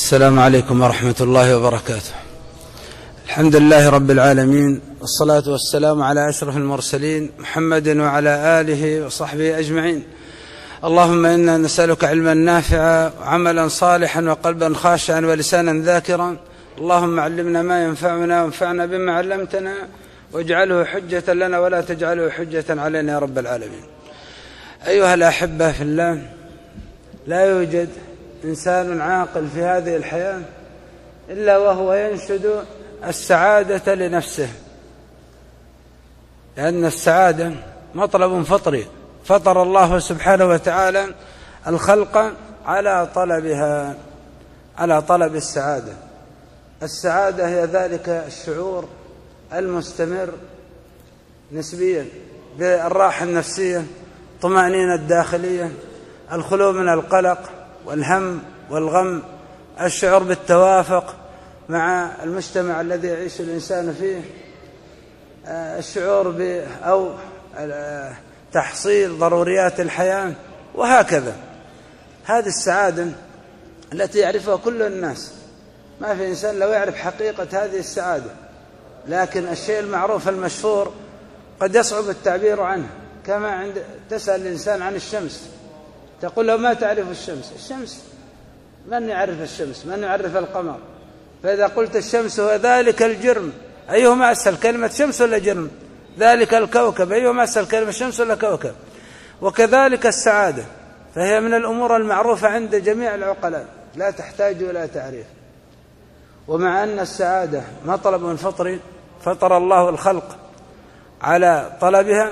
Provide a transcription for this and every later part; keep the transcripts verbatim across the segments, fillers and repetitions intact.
السلام عليكم ورحمة الله وبركاته. الحمد لله رب العالمين، والصلاة والسلام على أشرف المرسلين محمد وعلى آله وصحبه أجمعين. اللهم إنا نسألك علما نافعا وعملا صالحا وقلبا خاشعا ولسانا ذاكرا. اللهم علمنا ما ينفعنا وانفعنا بما علمتنا واجعله حجة لنا ولا تجعله حجة علينا يا رب العالمين. أيها الأحبة في الله، لا يوجد إنسان عاقل في هذه الحياة إلا وهو ينشد السعادة لنفسه، لأن السعادة مطلب فطري، فطر الله سبحانه وتعالى الخلق على طلبها، على طلب السعادة. السعادة هي ذلك الشعور المستمر نسبيا بالراحة النفسية، الطمأنينة الداخلية، الخلو من القلق والهم والغم، الشعور بالتوافق مع المجتمع الذي يعيش الإنسان فيه، الشعور ب أو تحصيل ضروريات الحياة، وهكذا. هذه السعادة التي يعرفها كل الناس، ما في إنسان لو يعرف حقيقة هذه السعادة، لكن الشيء المعروف المشهور قد يصعب التعبير عنه. كما عند تسأل الإنسان عن الشمس، تقول له ما تعرف الشمس؟ الشمس من يعرف الشمس؟ من يعرف القمر؟ فإذا قلت الشمس هو ذلك الجرم، أيهما أسهل، كلمة شمس ولا جرم؟ ذلك الكوكب، أيهما أسهل، كلمة شمس ولا كوكب؟ وكذلك السعادة، فهي من الأمور المعروفة عند جميع العقلاء، لا تحتاج إلى تعريف. ومع أن السعادة مطلب فطري فطر الله الخلق على طلبها،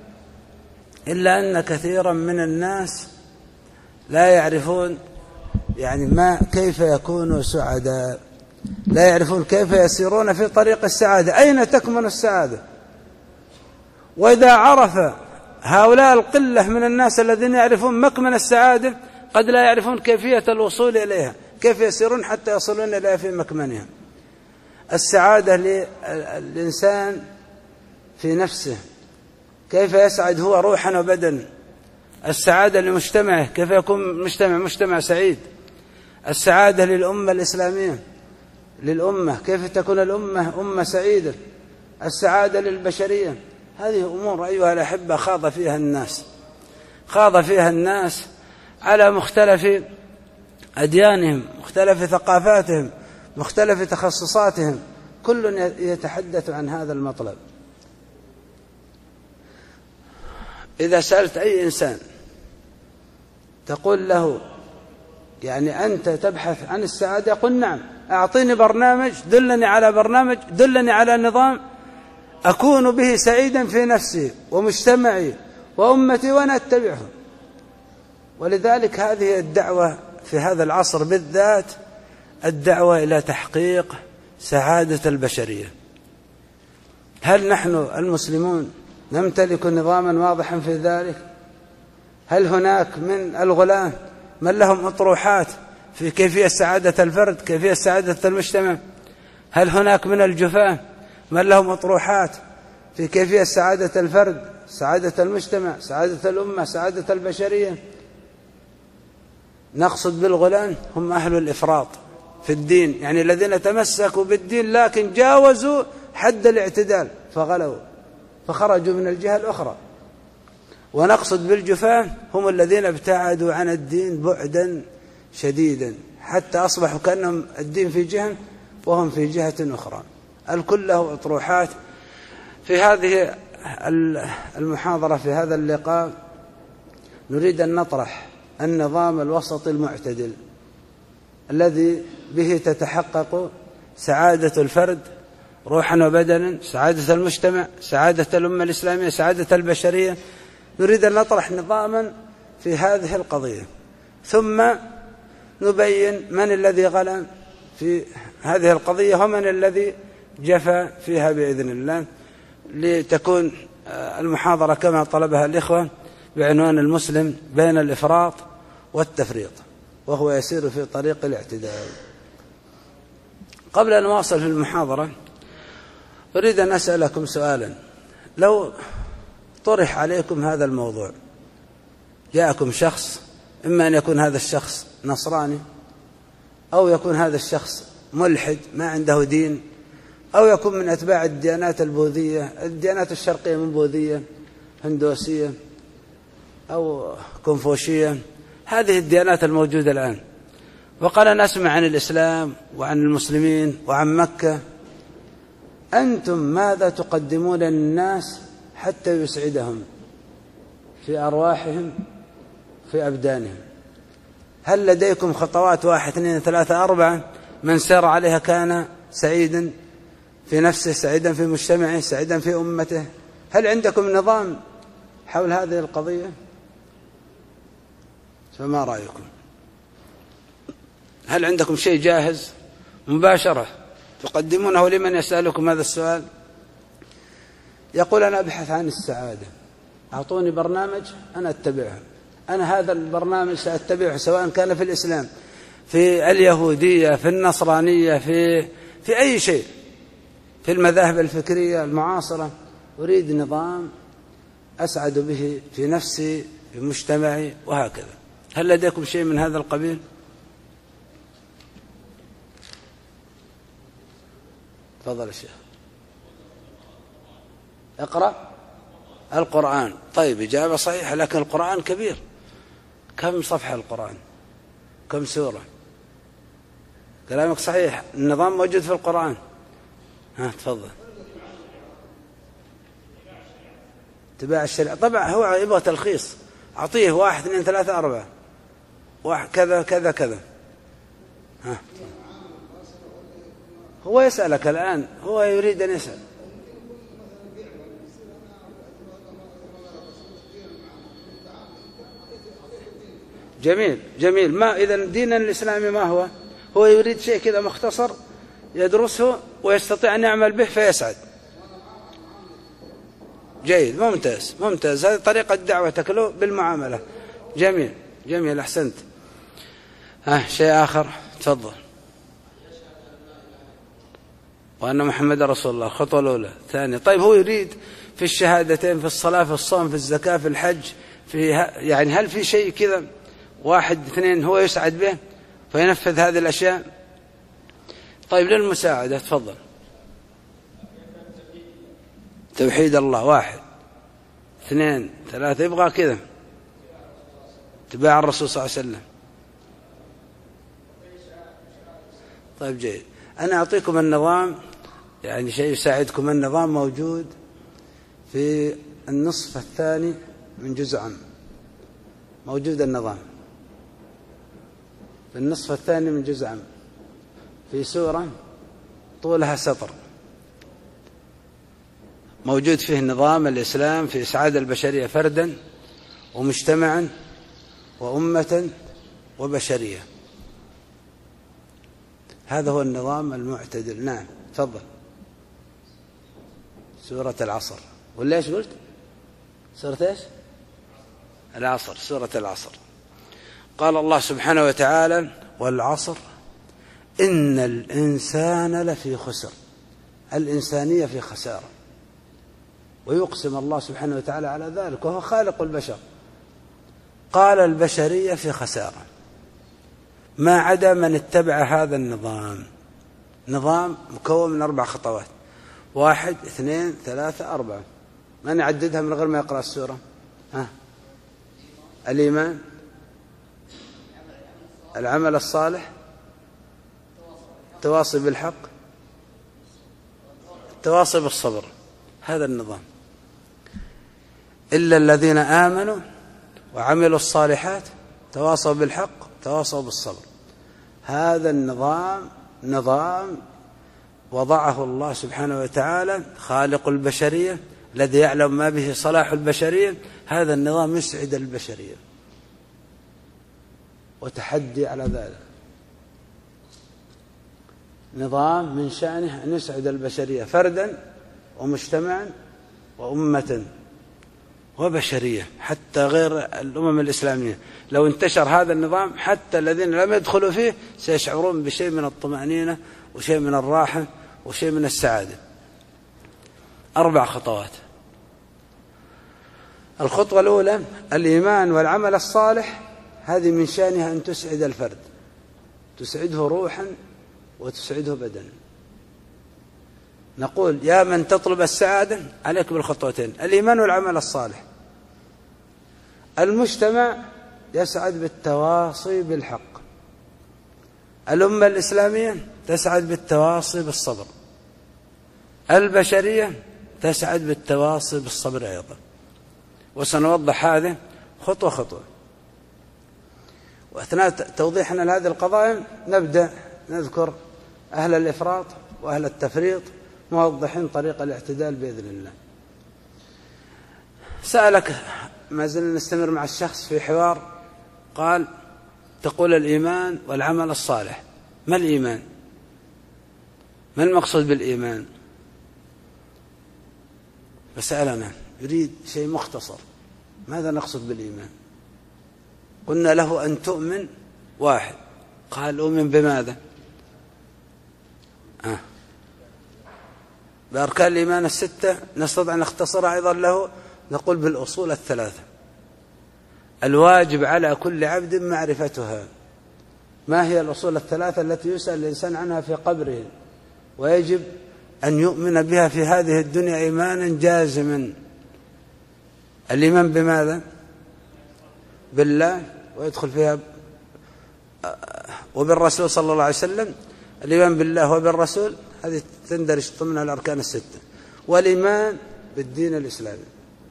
إلا أن كثيرا من الناس لا يعرفون يعني ما كيف يكونوا سعداء، لا يعرفون كيف يسيرون في طريق السعادة، أين تكمن السعادة. وإذا عرف هؤلاء القلة من الناس الذين يعرفون مكمن السعادة، قد لا يعرفون كيفية الوصول إليها، كيف يسيرون حتى يصلون إليها في مكمنها. السعادة للإنسان في نفسه، كيف يسعد هو روحا وبدنا. السعادة لمجتمعه، كيف يكون مجتمع مجتمع سعيد. السعادة للأمة الإسلامية، للأمة كيف تكون الأمة أمة سعيدة. السعادة للبشرية. هذه أمور أيها الأحبة خاض فيها الناس، خاض فيها الناس على مختلف أديانهم، مختلف ثقافاتهم، مختلف تخصصاتهم، كل يتحدث عن هذا المطلب. إذا سألت أي إنسان تقول له يعني أنت تبحث عن السعادة، يقول نعم، أعطيني برنامج، دلني على برنامج، دلني على نظام أكون به سعيدا في نفسي ومجتمعي وأمتي وأنا أتبعه. ولذلك هذه الدعوة في هذا العصر بالذات، الدعوة إلى تحقيق سعادة البشرية. هل نحن المسلمون نمتلك نظاما واضحا في ذلك؟ هل هناك من الغلاة من لهم أطروحات في كيفية سعادة الفرد، كيفية سعادة المجتمع؟ هل هناك من الجفاة من لهم أطروحات في كيفية سعادة الفرد، سعادة المجتمع، سعادة الأمة، سعادة البشرية؟ نقصد بالغلاة هم أهل الإفراط في الدين، يعني الذين تمسكوا بالدين لكن جاوزوا حد الاعتدال فغلوا فخرجوا من الجهة الأخرى. ونقصد بالجفاة هم الذين ابتعدوا عن الدين بعدا شديدا، حتى أصبحوا كأنهم الدين في جهة وهم في جهة أخرى. الكل له أطروحات. في هذه المحاضرة، في هذا اللقاء، نريد أن نطرح النظام الوسط المعتدل الذي به تتحقق سعادة الفرد روحا وبدنا، سعادة المجتمع، سعادة الأمة الإسلامية، سعادة البشرية. نريد أن نطرح نظاما في هذه القضية، ثم نبين من الذي غلا في هذه القضية ومن الذي جفى فيها بإذن الله، لتكون المحاضرة كما طلبها الإخوة بعنوان المسلم بين الإفراط والتفريط وهو يسير في طريق الاعتدال. قبل أن نواصل في المحاضرة أريد أن أسألكم سؤالا. لو طرح عليكم هذا الموضوع، جاءكم شخص، إما أن يكون هذا الشخص نصراني أو يكون هذا الشخص ملحد ما عنده دين، أو يكون من أتباع الديانات البوذية، الديانات الشرقية من بوذية، هندوسية، أو كونفوشية، هذه الديانات الموجودة الآن. وقال نسمع عن الإسلام وعن المسلمين وعن مكة، أنتم ماذا تقدمون للناس حتى يسعدهم في أرواحهم في أبدانهم؟ هل لديكم خطوات واحد اثنين ثلاثة أربعة من سار عليها كان سعيدا في نفسه، سعيدا في مجتمعه، سعيدا في أمته؟ هل عندكم نظام حول هذه القضية؟ فما رأيكم؟ هل عندكم شيء جاهز مباشرة تقدمونه لمن يسألكم هذا السؤال؟ يقول أنا أبحث عن السعادة، أعطوني برنامج أنا أتبعه، أنا هذا البرنامج سأتبعه سواء كان في الإسلام، في اليهودية، في النصرانية، في في أي شيء، في المذاهب الفكرية المعاصرة، أريد نظام أسعد به في نفسي في مجتمعي وهكذا. هل لديكم شيء من هذا القبيل؟ تفضل الشيخ. اقرأ القرآن. طيب، إجابة صحيحة، لكن القرآن كبير. كم صفحة القرآن؟ كم سورة؟ كلامك صحيح، النظام موجود في القرآن. ها تفضل. اتباع الشريعة طبعا هو يبغى تلخيص، أعطيه واحد اثنين ثلاثة أربعة واحد كذا كذا كذا. ها هو يسألك الآن، هو يريد أن يسأل. جميل جميل. ما إذا ديننا الإسلامي ما هو؟ هو يريد شيء كذا مختصر يدرسه ويستطيع أن يعمل به فيسعد. جيد، ممتاز ممتاز، هذه طريقة دعوتك له بالمعاملة. جميل جميل، أحسنت. ها شيء آخر؟ تفضل. وأن محمد رسول الله، الخطوة الأولى. ثانية، طيب هو يريد في الشهادتين، في الصلاة، في الصوم، في الزكاة، في الحج، في يعني هل في شيء كذا واحد اثنين هو يسعد به فينفذ هذه الأشياء؟ طيب للمساعدة تفضل. توحيد الله، واحد اثنين ثلاثة، يبغى كذا. اتباع الرسول صلى الله عليه وسلم. طيب جيد، أنا أعطيكم النظام، يعني شيء يساعدكم. النظام موجود في النصف الثاني من جزء عام، موجود النظام في النصف الثاني من جزء عام، في سورة طولها سطر، موجود فيه نظام الإسلام في إسعاد البشرية فردا ومجتمعا وأمة وبشرية. هذا هو النظام المعتدل. نعم تفضل. سورة العصر. ولا ايش قلت؟ سورة ايش؟ العصر، سورة العصر. قال الله سبحانه وتعالى: والعصر إن الإنسان لفي خسر. الإنسانية في خسارة، ويقسم الله سبحانه وتعالى على ذلك وهو خالق البشر. قال البشرية في خسارة ما عدا من اتبع هذا النظام. نظام مكون من أربع خطوات، واحد اثنين ثلاثة أربعة. من يعددها من غير ما يقرأ السورة؟ ها؟ الإيمان، العمل الصالح، التواصي بالحق، التواصي بالصبر. هذا النظام. إلا الذين آمنوا وعملوا الصالحات تواصوا بالحق تواصوا بالصبر. هذا النظام نظام وضعه الله سبحانه وتعالى خالق البشرية الذي يعلم ما به صلاح البشرية. هذا النظام يسعد البشرية وتحدي على ذلك. نظام من شأنه أن يسعد البشرية فردا ومجتمعا وأمة وبشرية، حتى غير الأمم الإسلامية. لو انتشر هذا النظام حتى الذين لم يدخلوا فيه سيشعرون بشيء من الطمأنينة وشيء من الراحة وشيء من السعادة. أربع خطوات. الخطوة الأولى الإيمان والعمل الصالح، هذه من شأنها أن تسعد الفرد، تسعده روحا وتسعده بدنا. نقول يا من تطلب السعادة عليك بالخطوتين: الإيمان والعمل الصالح. المجتمع يسعد بالتواصي بالحق، الأمة الإسلامية تسعد بالتواصي بالصبر، البشرية تسعد بالتواصي بالصبر أيضا. وسنوضح هذا خطوة خطوة. وأثناء توضيحنا لهذه القضايا نبدأ نذكر أهل الإفراط وأهل التفريط، موضحين طريق الاعتدال بإذن الله. سألك، ما زلنا نستمر مع الشخص في حوار، قال: تقول الإيمان والعمل الصالح، ما الإيمان؟ ما المقصود بالإيمان؟ فسألنا يريد شيء مختصر، ماذا نقصد بالإيمان؟ قلنا له: أن تؤمن واحد. قال: أؤمن بماذا؟ آه. بأركان الإيمان الستة. نستطيع أن نختصرها أيضا له، نقول بالأصول الثلاثة الواجب على كل عبد معرفتها. ما هي الأصول الثلاثة التي يسأل الإنسان عنها في قبره ويجب أن يؤمن بها في هذه الدنيا إيمانا جازما؟ الإيمان بماذا؟ بالله، ويدخل فيها وبالرسول صلى الله عليه وسلم. الإيمان بالله وبالرسول هذه تندرج ضمن الأركان الستة. والإيمان بالدين الإسلامي.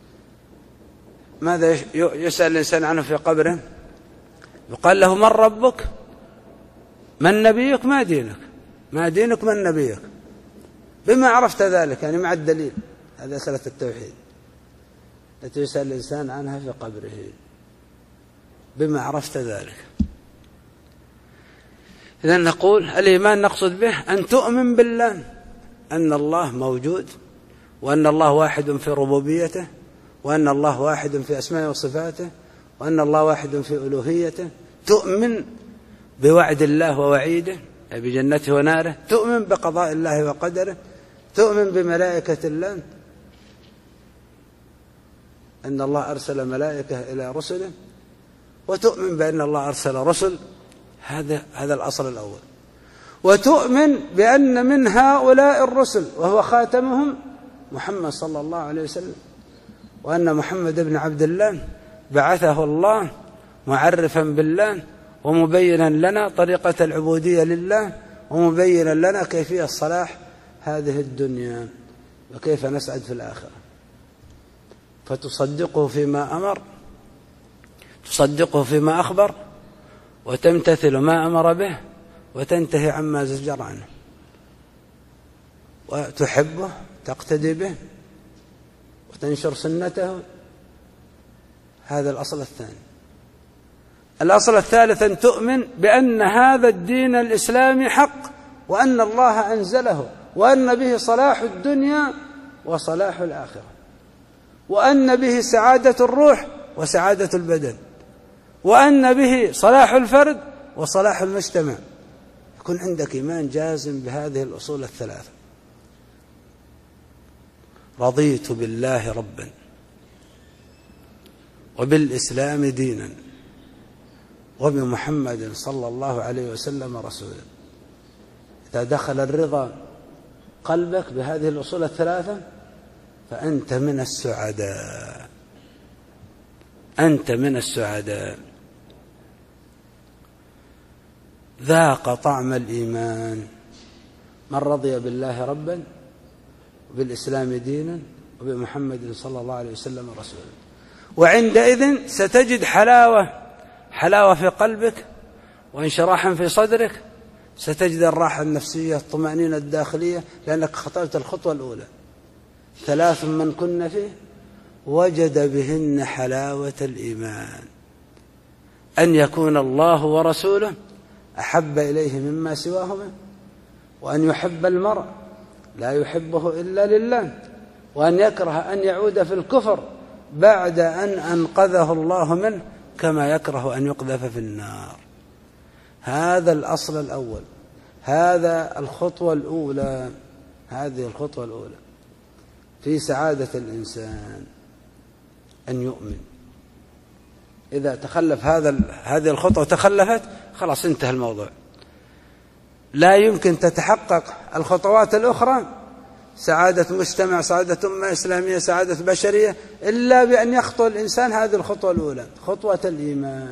ماذا يسأل الإنسان عنه في قبره؟ يقال له: من ربك؟ من نبيك؟ ما دينك؟ ما دينك؟ من نبيك؟ بما عرفت ذلك، يعني مع الدليل. هذه مسألة التوحيد التي يسأل الإنسان عنها في قبره، بما عرفت ذلك. إذن نقول الإيمان نقصد به أن تؤمن بالله، أن الله موجود، وأن الله واحد في ربوبيته، وأن الله واحد في أسمائه وصفاته، وأن الله واحد في ألوهيته. تؤمن بوعد الله ووعيده، أي بجنته وناره. تؤمن بقضاء الله وقدره. تؤمن بملائكة الله، أن الله أرسل ملائكة إلى رسله، وتؤمن بأن الله أرسل رسل. هذا هذا الأصل الأول. وتؤمن بأن من هؤلاء الرسل وهو خاتمهم محمد صلى الله عليه وسلم، وأن محمد بن عبد الله بعثه الله معرفا بالله، ومبينا لنا طريقة العبودية لله، ومبينا لنا كيفية صلاح هذه الدنيا وكيف نسعد في الآخرة. فتصدقه فيما أمر، تصدقه فيما أخبر، وتمتثل ما أمر به، وتنتهي عما زجر عنه، وتحبه، تقتدي به، وتنشر سنته. هذا الأصل الثاني. الأصل الثالث أن تؤمن بأن هذا الدين الإسلامي حق، وأن الله أنزله، وأن به صلاح الدنيا وصلاح الآخرة، وأن به سعادة الروح وسعادة البدن، وأن به صلاح الفرد وصلاح المجتمع. يكون عندك إيمان جازم بهذه الأصول الثلاثة. رضيت بالله ربا وبالإسلام دينا وبمحمد صلى الله عليه وسلم رسولا. إذا دخل الرضا قلبك بهذه الأصول الثلاثة فأنت من السعداء، أنت من السعداء. ذاق طعم الإيمان من رضي بالله ربا وبالإسلام دينا وبمحمد صلى الله عليه وسلم رسولا. وعندئذ ستجد حلاوة حلاوة في قلبك وانشراحا في صدرك، ستجد الراحة النفسية، الطمأنينة الداخلية، لأنك خطوت الخطوة الأولى. ثلاث من كن فيه وجد بهن حلاوة الإيمان: أن يكون الله ورسوله أحب إليه مما سواهما، وأن يحب المرء لا يحبه إلا لله، وأن يكره أن يعود في الكفر بعد أن أنقذه الله منه، كما يكره أن يقذف في النار. هذا الأصل الأول، هذا الخطوة الأولى، هذه الخطوة الأولى في سعادة الإنسان، أن يؤمن. إذا تخلف هذا هذه الخطوة تخلفت، خلاص انتهى الموضوع. لا يمكن تتحقق الخطوات الأخرى، سعادة مجتمع، سعادة أمة إسلامية، سعادة بشرية، إلا بأن يخطو الإنسان هذه الخطوة الأولى، خطوة الإيمان.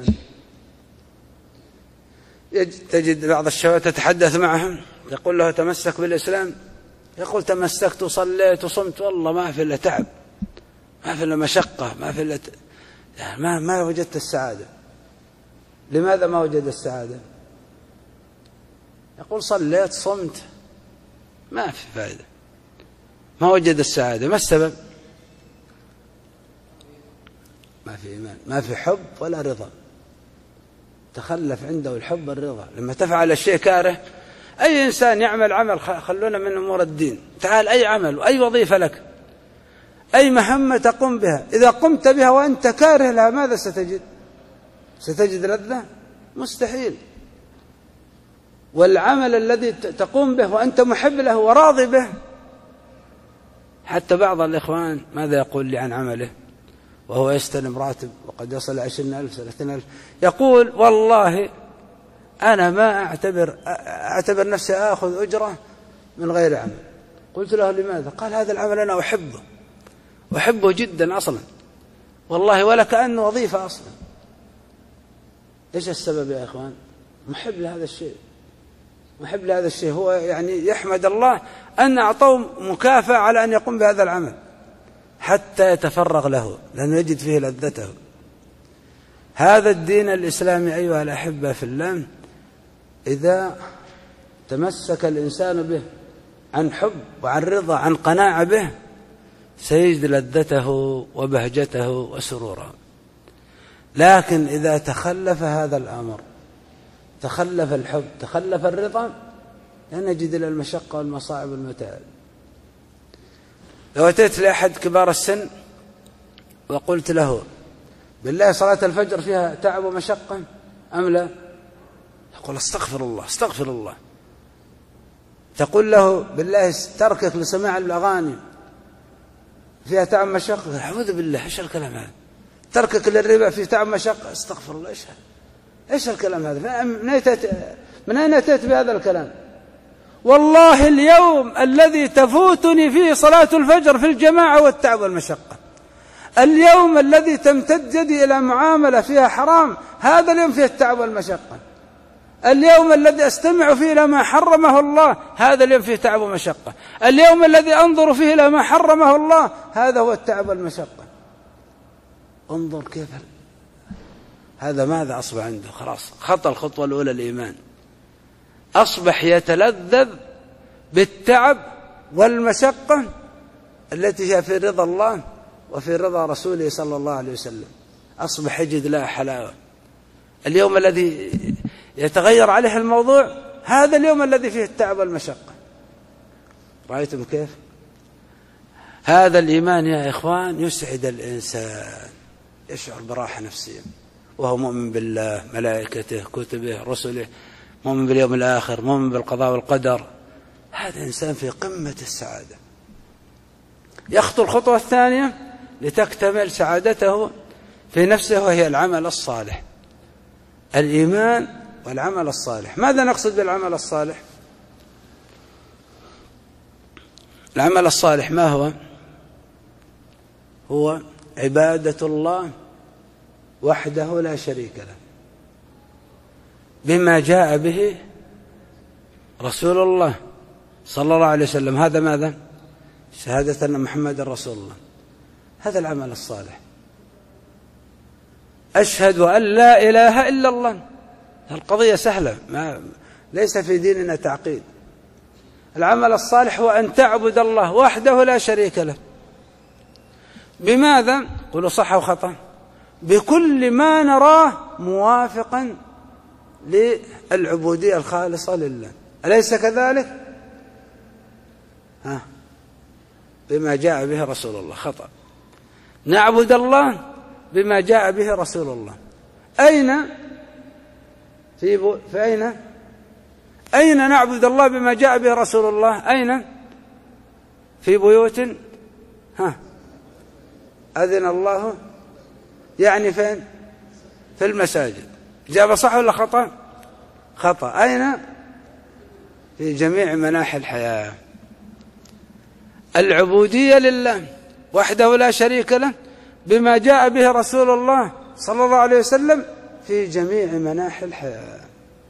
تجد بعض الشباب تتحدث معهم يقول له تمسك بالإسلام، يقول تمسكت وصليت وصمت، والله ما في إلا تعب، ما في إلا مشقة، ما في إلا ت... ما ما وجدت السعادة. لماذا ما وجد السعادة؟ يقول صليت صمت ما في فائدة، ما وجد السعادة. ما السبب؟ ما في إيمان، ما في حب ولا رضا، تخلف عنده الحب والرضا. لما تفعل الشيء كاره، أي إنسان يعمل عمل، خلونا من أمور الدين، تعال أي عمل وأي وظيفة لك، أي مهمة تقوم بها، إذا قمت بها وأنت كاره لها ماذا ستجد؟ ستجد لذة؟ مستحيل. والعمل الذي تقوم به وأنت محب له وراضي به، حتى بعض الإخوان ماذا يقول لي عن عمله وهو يستلم راتب وقد يصل عشرين ألف ثلاثين ألف، يقول والله أنا ما أعتبر أعتبر نفسي آخذ أجرة من غير عمل. قلت له لماذا؟ قال هذا العمل أنا أحبه، أحبه جدا أصلا، والله ولا كأنه وظيفة أصلا. إيش السبب يا إخوان؟ محب لهذا الشيء، محب لهذا الشيء، هو يعني يحمد الله أن أعطوه مكافأة على أن يقوم بهذا العمل حتى يتفرغ له، لأنه يجد فيه لذته. هذا الدين الإسلامي أيها الأحبة في الله، إذا تمسك الإنسان به عن حب وعن رضا عن قناعة به، سيجد لذته وبهجته وسروره. لكن إذا تخلف هذا الأمر، تخلف الحب، تخلف الرضا، لا نجد إلا المشقة والمصاعب والمتاعب. لو أتيت لأحد كبار السن وقلت له بالله صلاة الفجر فيها تعب ومشقة أم لا؟ يقول استغفر الله استغفر الله. تقول له بالله تركك لسماع الأغاني فيها تعب ومشقة، أعوذ بالله، إيش الكلام هذا؟ تركك للربا فيه تعب ومشقة، استغفر الله، إيش إيش الكلام هذا؟ من أين أتيت بهذا الكلام؟ والله اليوم الذي تفوتني فيه صلاة الفجر في الجماعة والتعب والمشقة، اليوم الذي تمتد يدي إلى معاملة فيها حرام، هذا اليوم فيه التعب والمشقة. اليوم الذي أستمع فيه إلى ما حرمه الله، هذا اليوم فيه تعب ومشقة. اليوم الذي أنظر فيه إلى ما حرمه الله، هذا هو التعب والمشقة. انظر كيف هذا ماذا أصبح عنده؟ خلاص خطى الخطوة الأولى الإيمان، أصبح يتلذذ بالتعب والمشقة التي هي في رضا الله وفي رضا رسوله صلى الله عليه وسلم، أصبح يجد لها حلاوة. اليوم الذي يتغير عليه الموضوع، هذا اليوم الذي فيه التعب والمشقة. رأيتم كيف؟ هذا الإيمان يا إخوان يسعد الإنسان، يشعر براحة نفسية وهو مؤمن بالله، ملائكته، كتبه، رسله، مؤمن باليوم الآخر، مؤمن بالقضاء والقدر. هذا إنسان في قمة السعادة. يخطو الخطوة الثانية لتكتمل سعادته في نفسه، وهي العمل الصالح. الإيمان والعمل الصالح. ماذا نقصد بالعمل الصالح؟ العمل الصالح ما هو؟ هو عبادة الله وحده لا شريك له بما جاء به رسول الله صلى الله عليه وسلم. هذا ماذا؟ شهادة أن محمد رسول الله. هذا العمل الصالح. أشهد أن لا إله إلا الله. القضية سهلة، ما ليس في ديننا تعقيد. العمل الصالح هو أن تعبد الله وحده لا شريك له. بماذا؟ قولوا صح أو خطأ؟ بكل ما نراه موافقا للعبودية الخالصة لله، أليس كذلك؟ ها، بما جاء به رسول الله. خطأ. نعبد الله بما جاء به رسول الله. أين؟ في, بو... في أين؟ أين نعبد الله بما جاء به رسول الله؟ أين؟ في بيوت ها أذن الله، يعني فين؟ في المساجد. جاب صح ولا خطأ؟ خطأ. أين؟ في جميع مناحي الحياة. العبودية لله وحده لا شريك له بما جاء به رسول الله صلى الله عليه وسلم في جميع مناحي الحياة.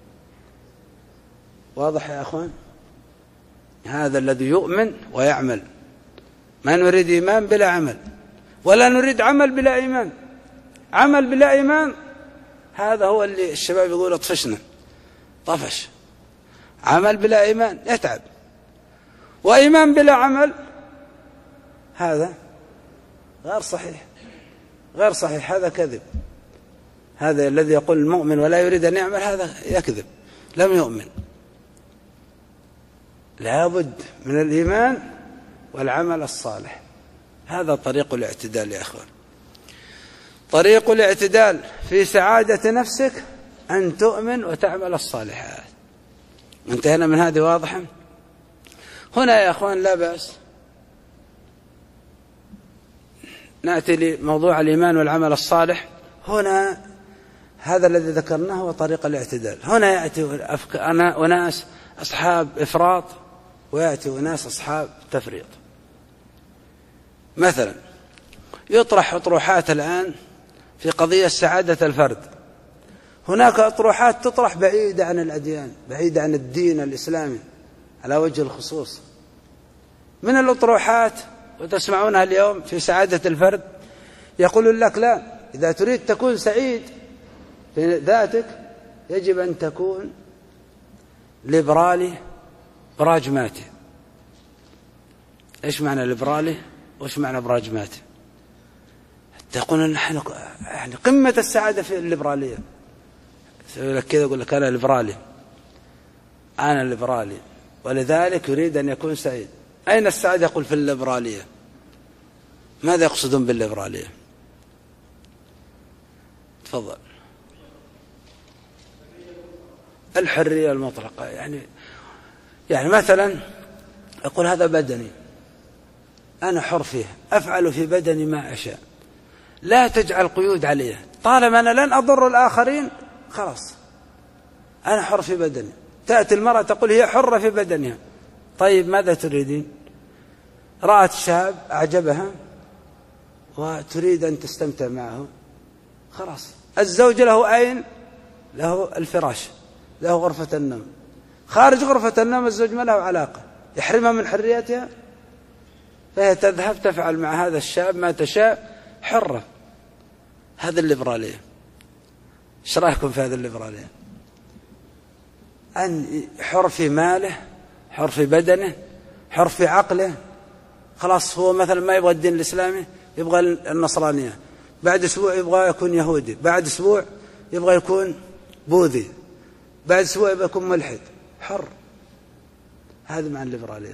واضح يا أخوان؟ هذا الذي يؤمن ويعمل. ما نريد إيمان بلا عمل، ولا نريد عمل بلا إيمان. عمل بلا إيمان هذا هو اللي الشباب يقولوا طفشنا، طفش. عمل بلا إيمان يتعب، وإيمان بلا عمل هذا غير صحيح، غير صحيح، هذا كذب. هذا الذي يقول المؤمن ولا يريد أن يعمل هذا يكذب، لم يؤمن. لابد من الإيمان والعمل الصالح. هذا طريق الاعتدال يا أخوان. طريق الاعتدال في سعادة نفسك أن تؤمن وتعمل الصالحات. انتهينا من هذه واضحة. هنا يا أخوان لا بأس نأتي لموضوع الإيمان والعمل الصالح. هنا هذا الذي ذكرناه هو طريق الاعتدال. هنا يأتي أناس أصحاب إفراط، ويأتي أناس أصحاب تفريط. مثلا يطرح أطروحات الآن في قضية سعادة الفرد. هناك أطروحات تطرح بعيدة عن الأديان، بعيدة عن الدين الإسلامي على وجه الخصوص. من الأطروحات وتسمعونها اليوم في سعادة الفرد، يقول لك لا، إذا تريد تكون سعيد في ذاتك يجب أن تكون ليبرالي براجماتي. إيش معنى ليبرالي وإيش معنى براجماتي؟ تقول نحن يعني قمة السعادة في الليبرالية. يقول لك كذا، يقول لك أنا ليبرالي، أنا ليبرالي، ولذلك يريد أن يكون سعيد. أين السعادة؟ يقول في الليبرالية. ماذا يقصدون بالليبرالية؟ تفضل. الحرية المطلقة. يعني يعني مثلا أقول هذا بدني، أنا حر فيه، أفعل في بدني ما أشاء، لا تجعل قيود عليه، طالما أنا لن أضر الآخرين خلاص أنا حر في بدني. تأتي المرأة تقول هي حرة في بدنها. طيب ماذا تريدين؟ رأت شاب أعجبها وتريد أن تستمتع معه، خلاص الزوج له أين؟ له الفراش، له غرفة النوم. خارج غرفة النوم الزوج ما له علاقة، يحرمها من حريتها، فهي تذهب تفعل مع هذا الشاب ما تشاء، حرة. هذا الليبرالية. ايش رايكم في هذا الليبرالية؟ أن حر في ماله، حر في بدنه، حر في عقله. خلاص هو مثلا ما يبغى الدين الإسلامي، يبغى النصرانية، بعد أسبوع يبغى يكون يهودي، بعد أسبوع يبغى يكون بوذي، بعد أسبوع يبغى يكون ملحد. حر. هذا معنى الليبرالية.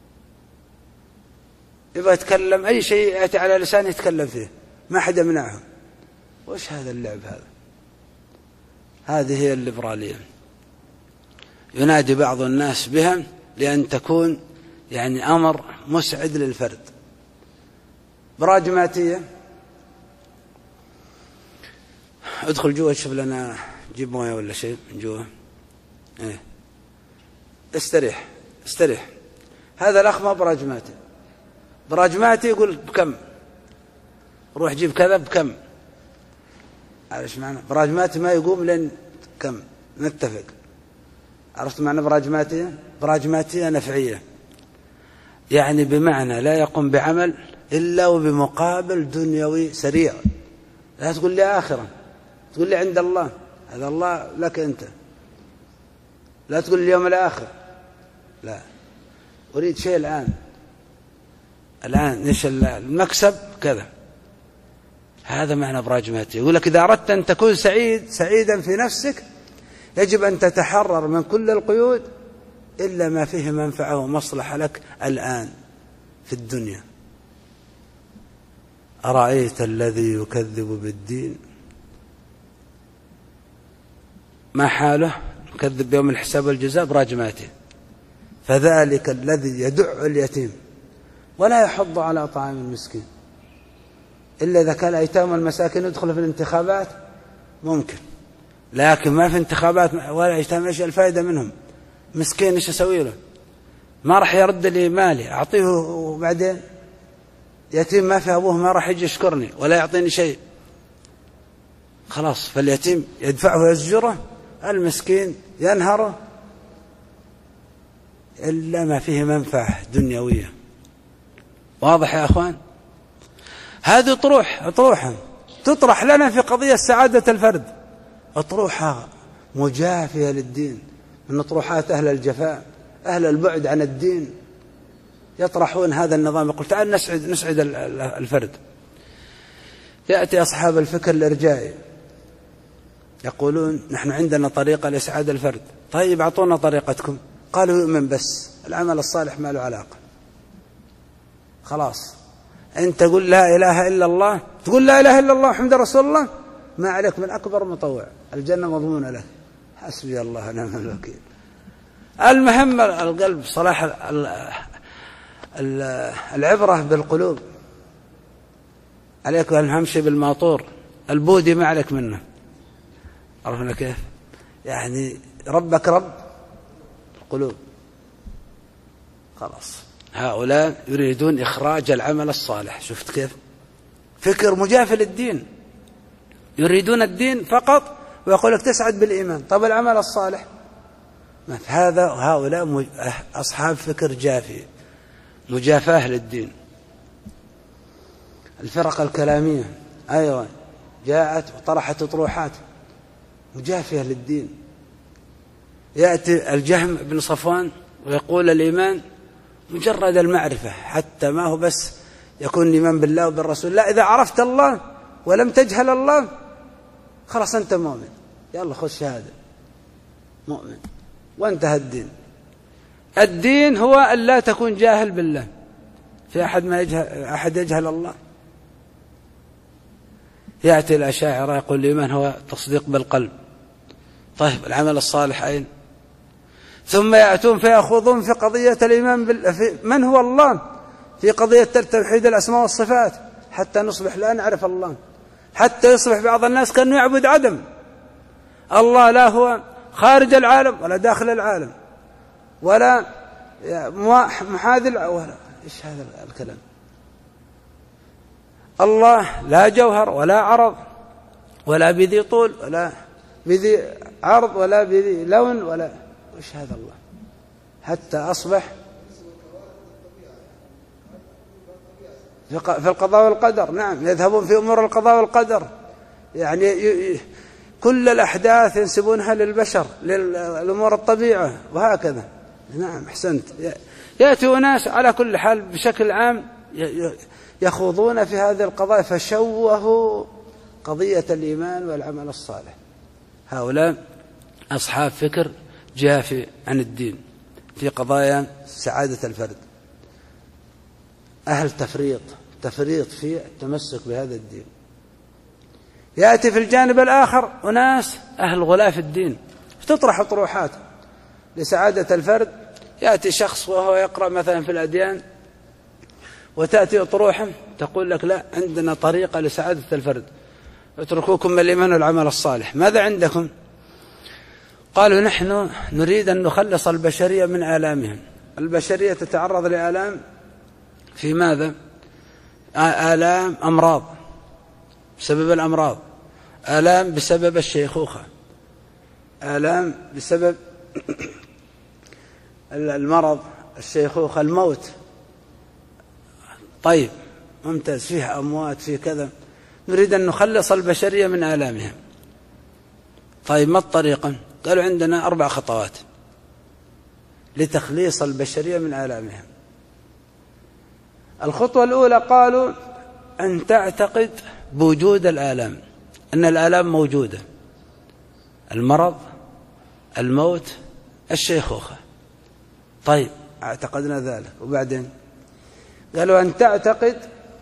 يبغى يتكلم أي شيء يأتي على لسانه يتكلم فيه، ما حد يمنعه. وش هذا اللعب هذا؟ هذه هي الليبرالية. ينادي بعض الناس بها لأن تكون يعني أمر مسعد للفرد. براجماتية. ادخل جوا شوف لنا، جيب مويه ولا شيء من جوا. ايه استريح استريح. هذا الأخ ما براجماتي. براجماتي يقول بكم، روح جيب كذا بكم. عارف معنى براجماتي؟ ما يقوم لين كم نتفق. عرفت معنى براجماتية؟ براجماتية نفعية، يعني بمعنى لا يقوم بعمل إلا وبمقابل دنيوي سريع. لا تقول لي آخرة، تقول لي عند الله، هذا الله لك أنت. لا تقول اليوم الآخر، لا، أريد شيء الآن. الآن إيش المكسب كذا. هذا معنى براجماتي. يقول لك إذا أردت أن تكون سعيد سعيدا في نفسك يجب أن تتحرر من كل القيود إلا ما فيه منفعة ومصلحة لك الآن في الدنيا. أرأيت الذي يكذب بالدين ما حاله؟ يكذب بيوم الحساب والجزاء. براجماتي. فذلك الذي يدع اليتيم ولا يحض على طعام المسكين. إلا إذا كان الأيتام والمساكين يدخلوا في الانتخابات ممكن، لكن ما في انتخابات ولا أيتام. إيش الفائدة منهم؟ مسكين إيش أسوي له؟ ما راح يرد لي مالي، أعطيه وبعدين يتيم ما في أبوه ما راح يجي يشكرني ولا يعطيني شيء. خلاص، فاليتيم يدفعه يزجره، المسكين ينهره إلا ما فيه منفعة دنيوية. واضح يا أخوان؟ هذه طروح أطروحها تطرح لنا في قضية سعادة الفرد، أطروحها مجافية للدين، من أطروحات أهل الجفاء أهل البعد عن الدين، يطرحون هذا النظام، يقول تعال نسعد, نسعد الفرد. يأتي أصحاب الفكر الإرجائي يقولون نحن عندنا طريقة لإسعاد الفرد. طيب أعطونا طريقتكم. قالوا يؤمن بس، العمل الصالح ما له علاقة. خلاص، أنت تقول لا إله إلا الله، تقول لا إله إلا الله محمد رسول الله، ما عليك من أكبر مطوع، الجنة مضمونة لك، حسبي الله ونعم الوكيل. المهم القلب صلاح، العبرة بالقلوب. عليك أن همشي بالماطور، البودي ما عليك منه. عرفنا كيف؟ يعني ربك رب القلوب. خلاص، هؤلاء يريدون إخراج العمل الصالح. شفت كيف؟ فكر مجاف للدين، يريدون الدين فقط ويقول لك تسعد بالإيمان. طب العمل الصالح؟ هذا هؤلاء أصحاب فكر جافي، مجافاة للدين. الفرق الكلامية أيضا جاءت وطرحت أطروحات مجافية للدين. يأتي الجهم بن صفوان ويقول الإيمان مجرد المعرفة، حتى ما هو بس يكون الإيمان بالله وبالرسول، لا، إذا عرفت الله ولم تجهل الله خلاص أنت مؤمن، يلا خش هذا مؤمن وانتهى الدين. الدين هو أن لا تكون جاهل بالله. في أحد ما يجهل أحد يجهل الله؟ يأتي الأشاعرة يقول الإيمان هو تصديق بالقلب. طيب العمل الصالح أين؟ ثم يأتون فيأخذون في قضية الإيمان بال... في من هو الله، في قضية توحيد الأسماء والصفات، حتى نصبح لا نعرف الله، حتى يصبح بعض الناس كأنه يعبد عدم. الله لا هو خارج العالم ولا داخل العالم ولا محاذل ولا إيش هذا الكلام. الله لا جوهر ولا عرض ولا بذي طول ولا بذي عرض ولا بذي لون ولا إيش هذا الله، حتى أصبح في القضاء والقدر. نعم، يذهبون في أمور القضاء والقدر، يعني كل الأحداث ينسبونها للبشر، للأمور الطبيعة وهكذا. نعم أحسنت. يأتي ناس على كل حال بشكل عام يخوضون في هذه القضايا، فشوهوا قضية الإيمان والعمل الصالح. هؤلاء أصحاب فكر جافي عن الدين في قضايا سعادة الفرد، أهل تفريط تفريط في التمسك بهذا الدين. يأتي في الجانب الآخر أناس أهل غلاف الدين، تطرح طروحات لسعادة الفرد. يأتي شخص وهو يقرأ مثلا في الأديان وتأتي طروحه تقول لك لا، عندنا طريقة لسعادة الفرد، اتركوكم من الإيمان والعمل الصالح. ماذا عندكم؟ قالوا نحن نريد أن نخلص البشرية من آلامهم. البشرية تتعرض لآلام في ماذا؟ آلام أمراض بسبب الأمراض، آلام بسبب الشيخوخة، آلام بسبب المرض، الشيخوخة، الموت. طيب ممتاز، فيه أموات، فيه كذا، نريد أن نخلص البشرية من آلامهم. طيب ما الطريقة؟ قالوا عندنا أربع خطوات لتخليص البشرية من آلامهم. الخطوة الأولى قالوا أن تعتقد بوجود الآلام، أن الآلام موجودة، المرض، الموت، الشيخوخة. طيب اعتقدنا ذلك، وبعدين قالوا أن تعتقد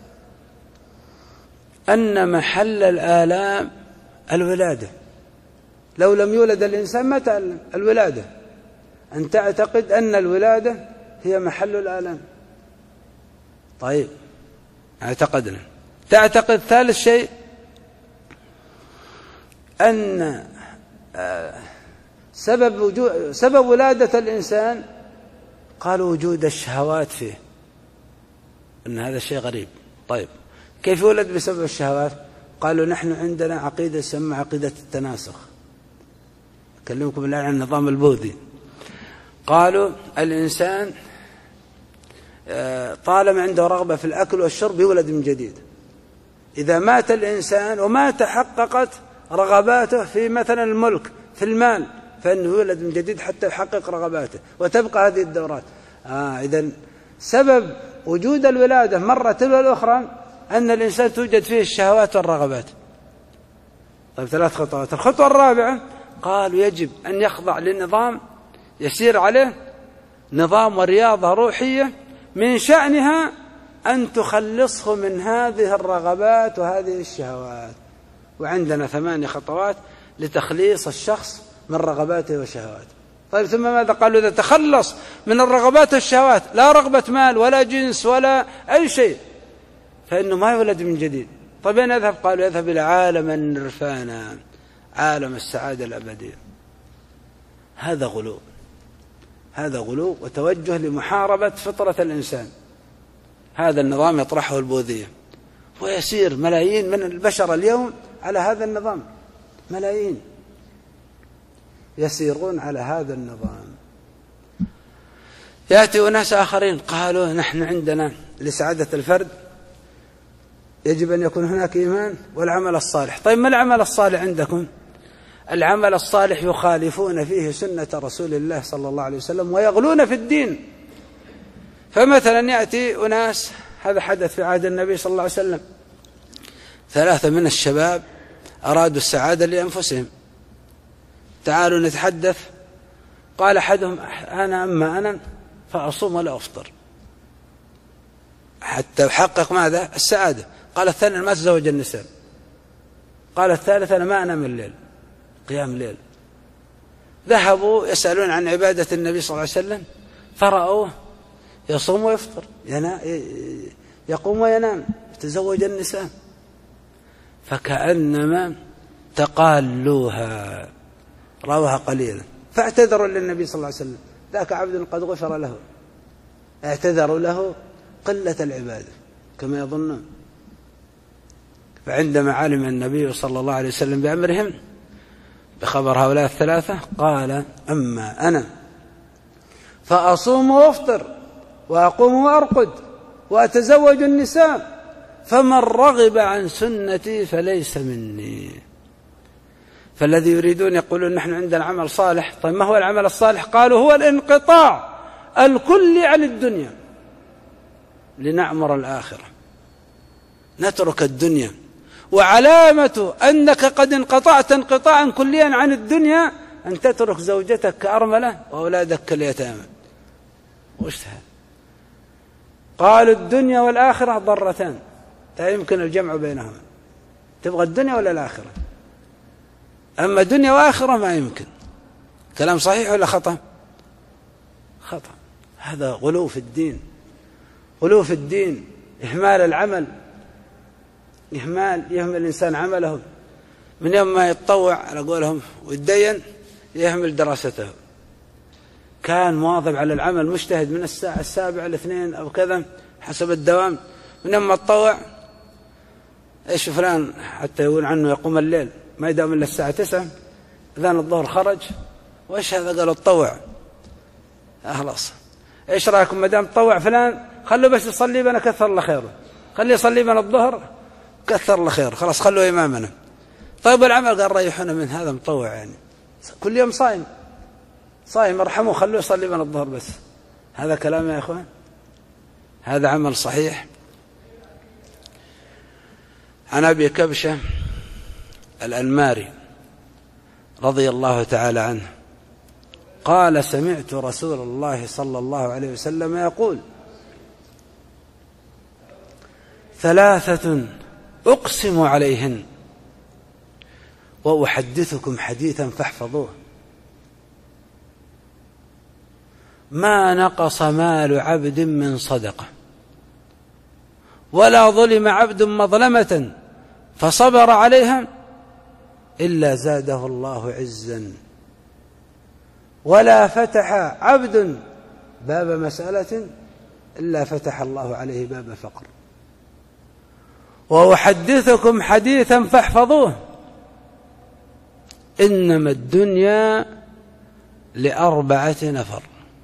أن محل الآلام الولادة، لو لم يولد الإنسان ما تألم، الولادة. أن تعتقد أن الولادة هي محل الآلام. طيب اعتقدنا. تعتقد ثالث شيء أن سبب, وجود سبب ولادة الإنسان قالوا وجود الشهوات فيه، أن هذا شيء غريب. طيب كيف يولد بسبب الشهوات؟ قالوا نحن عندنا عقيدة تسمى عقيدة التناسخ. أكلمكم الآن عن النظام البوذي. قالوا الإنسان طالما عنده رغبة في الأكل والشرب يولد من جديد. إذا مات الإنسان وما تحققت رغباته في مثلا الملك في المال فإنه يولد من جديد حتى يحقق رغباته، وتبقى هذه الدورات. آه إذن سبب وجود الولادة مرة تلو الأخرى أن الإنسان توجد فيه الشهوات والرغبات. طيب ثلاث خطوات. الخطوة الرابعة قالوا يجب أن يخضع للنظام يسير عليه نظام ورياضة روحية من شأنها أن تخلصه من هذه الرغبات وهذه الشهوات. وعندنا ثمانية خطوات لتخليص الشخص من رغباته وشهواته. طيب ثم ماذا؟ قالوا إذا تخلص من الرغبات والشهوات، لا رغبة مال ولا جنس ولا أي شيء، فإنه ما يولد من جديد. طيب أين يذهب؟ قالوا يذهب إلى عالم النرفانا، عالم السعادة الأبدية. هذا غلو، هذا غلو وتوجه لمحاربة فطرة الإنسان. هذا النظام يطرحه البوذية، ويسير ملايين من البشر اليوم على هذا النظام، ملايين يسيرون على هذا النظام. يأتي أناس آخرين قالوا نحن عندنا لسعادة الفرد يجب أن يكون هناك إيمان والعمل الصالح. طيب ما العمل الصالح عندكم؟ العمل الصالح يخالفون فيه سنة رسول الله صلى الله عليه وسلم ويغلون في الدين. فمثلا يأتي أناس، هذا حدث في عهد النبي صلى الله عليه وسلم، ثلاثة من الشباب أرادوا السعادة لأنفسهم، تعالوا نتحدث. قال أحدهم أنا أما أنا فأصوم ولا أفطر حتى أحقق ماذا؟ السعادة. قال الثاني أنا ما أتزوج النساء. قال الثالث أنا ما أنام الليل، قيام الليل. ذهبوا يسألون عن عبادة النبي صلى الله عليه وسلم فرأوه يصوم ويفطر، يقوم وينام، يتزوج النساء، فكأنما تقالوها، رواها قليلا. فاعتذروا للنبي صلى الله عليه وسلم، ذاك عبد قد غفر له. اعتذروا له قلة العبادة كما يظنون. فعندما علم النبي صلى الله عليه وسلم بأمرهم بخبر هؤلاء الثلاثة قال أما أنا فأصوم وأفطر وأقوم وأرقد وأتزوج النساء، فمن رغب عن سنتي فليس مني. فالذي يريدون يقولون نحن عندنا عمل صالح. طيب ما هو العمل الصالح؟ قالوا هو الانقطاع الكلي عن الدنيا لنعمر الآخرة، نترك الدنيا. وعلامة أنك قد انقطعت انقطاعا كليا عن الدنيا أن تترك زوجتك كأرملة وأولادك كاليتامى. وش هذا؟ قالوا الدنيا والآخرة ضرتان لا يمكن الجمع بينهما. تبغى الدنيا ولا الآخرة؟ أما دنيا وآخرة ما يمكن. كلام صحيح ولا خطأ؟ خطأ. هذا غلو في الدين، غلو في الدين، إهمال العمل، إهمال يهمل الإنسان عمله من يوم ما يتطوع على قولهم ويتدين يهمل دراسته. كان مواظب على العمل مجتهد من الساعة السابعة الاثنين أو كذا حسب الدوام، من يوم ما تطوع إيش فلان حتى يقول عنه يقوم الليل ما يداوم إلا الساعة تسعة، أذان الظهر خرج وإيش هذا؟ قالوا تطوع. خلاص إيش رأيكم مدام تطوع فلان خلوا بس يصلي بنا كثر الله خيره، خليه يصلي بنا الظهر كثر الله خيره، خلاص خلوا إمامنا. طيب العمل قال ريحونا من هذا مطوع، يعني كل يوم صائم صائم ارحموا خلوه يصلي بنا الظهر بس. هذا كلام يا إخوان؟ هذا عمل صحيح؟ عن أبي كبشة الأنماري رضي الله تعالى عنه قال سمعت رسول الله صلى الله عليه وسلم يقول ثلاثة أقسم عليهن وأحدثكم حديثا فاحفظوه ما نقص مال عبد من صدقة ولا ظلم عبد مظلمة فصبر عليها إلا زاده الله عزا ولا فتح عبد باب مسألة إلا فتح الله عليه باب فقر. وأحدثكم حديثا فاحفظوه: إنما الدنيا لأربعة نفر: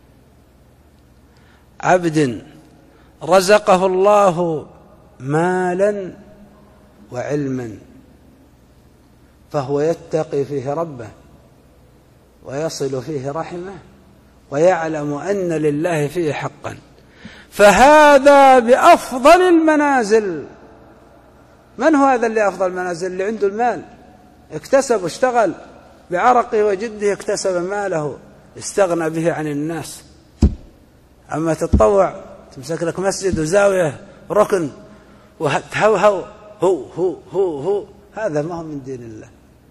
عبد رزقه الله مالا وعلما فهو يتقي فيه ربه ويصل فيه رحمه ويعلم أن لله فيه حقا، فهذا بأفضل المنازل. من هو هذا اللي أفضل المنازل؟ اللي عنده المال، اكتسب واشتغل بعرقه وجده، اكتسب ماله استغنى به عن الناس. أما تتطوع تمسك لك مسجد وزاوية ركن وتهوهو هو هو هو هو هذا ما هو من دين الله،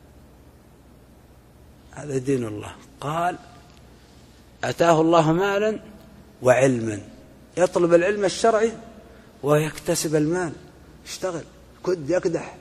هذا دين الله. قال: أتاه الله مالا وعلما، يطلب العلم الشرعي ويكتسب المال، يشتغل كد يكدح،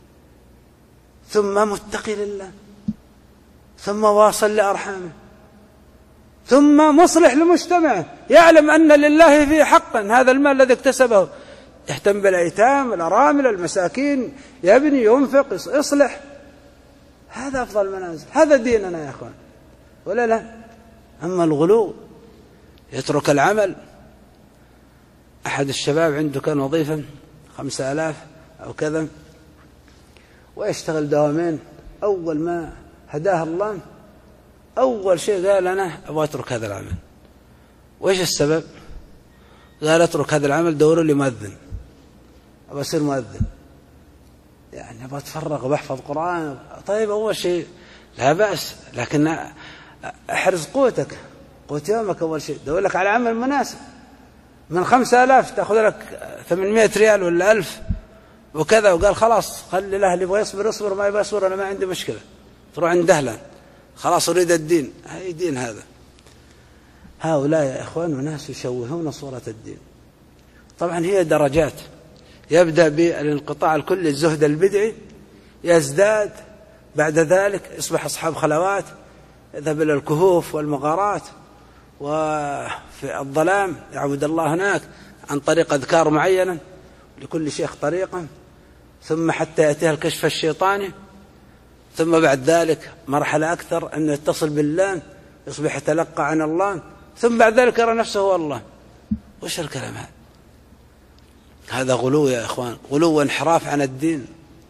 ثم متقي لله، ثم واصل لأرحامه، ثم مصلح لمجتمعه، يعلم أن لله فيه حقا. هذا المال الذي اكتسبه يهتم بالأيتام الأرامل المساكين، يبني ينفق يصلح. هذا أفضل المنازل، هذا ديننا يا أخوان، ولا لا؟ أما الغلو يترك العمل. أحد الشباب عنده كان وظيفة خمسة آلاف أو كذا ويشتغل دوامين، أول ما هداه الله أول شيء قال: أنا أبغى أترك هذا العمل. وإيش السبب؟ قال: أترك هذا العمل، دوروا لي مؤذن، أبغى أصير مؤذن، يعني أبغى أتفرغ وبحفظ قرآن. طيب أول شيء لا بأس، لكن احرز قوتك، قوت يومك أول شيء، دور لك على عمل مناسب. من خمسة آلاف تأخذ لك ثمانمائة ريال ولا ألف وكذا. وقال: خلاص خلي له، اللي يبغى يصبر يصبر، ما يبغى يصبر أنا ما عندي مشكلة، تروح عند أهله، خلاص أريد الدين. هاي دين هذا. هؤلاء يا إخوان ناس يشوهون صورة الدين. طبعا هي درجات، يبدأ بالانقطاع الكلي، الزهد البدعي، يزداد بعد ذلك يصبح أصحاب خلوات، يذهب إلى الكهوف والمغارات وفي الظلام يعبد الله هناك عن طريق أذكار معينة، لكل شيخ طريقة، ثم حتى يأتيها الكشف الشيطاني، ثم بعد ذلك مرحلة أكثر أن يتصل بالله، يصبح يتلقى عن الله، ثم بعد ذلك يرى نفسه هو الله. وش الكلام هذا؟ هذا غلو يا إخوان، غلو وانحراف عن الدين.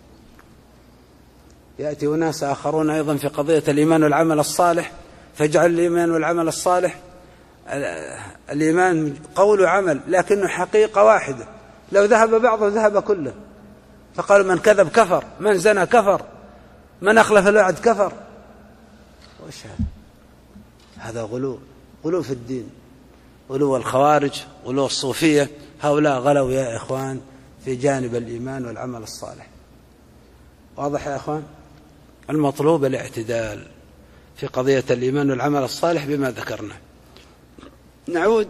يأتي أناس آخرون أيضا في قضية الإيمان والعمل الصالح، فاجعل الإيمان والعمل الصالح، الإيمان قول وعمل لكنه حقيقة واحدة، لو ذهب بعضه ذهب كله. فقالوا: من كذب كفر، من زنى كفر، من أخلف الوعد كفر. وش هذا؟ هذا غلو، غلو في الدين، غلو الخوارج، غلو الصوفية. هؤلاء غلوا يا إخوان في جانب الإيمان والعمل الصالح. واضح يا إخوان؟ المطلوب الاعتدال في قضية الإيمان والعمل الصالح بما ذكرنا. نعود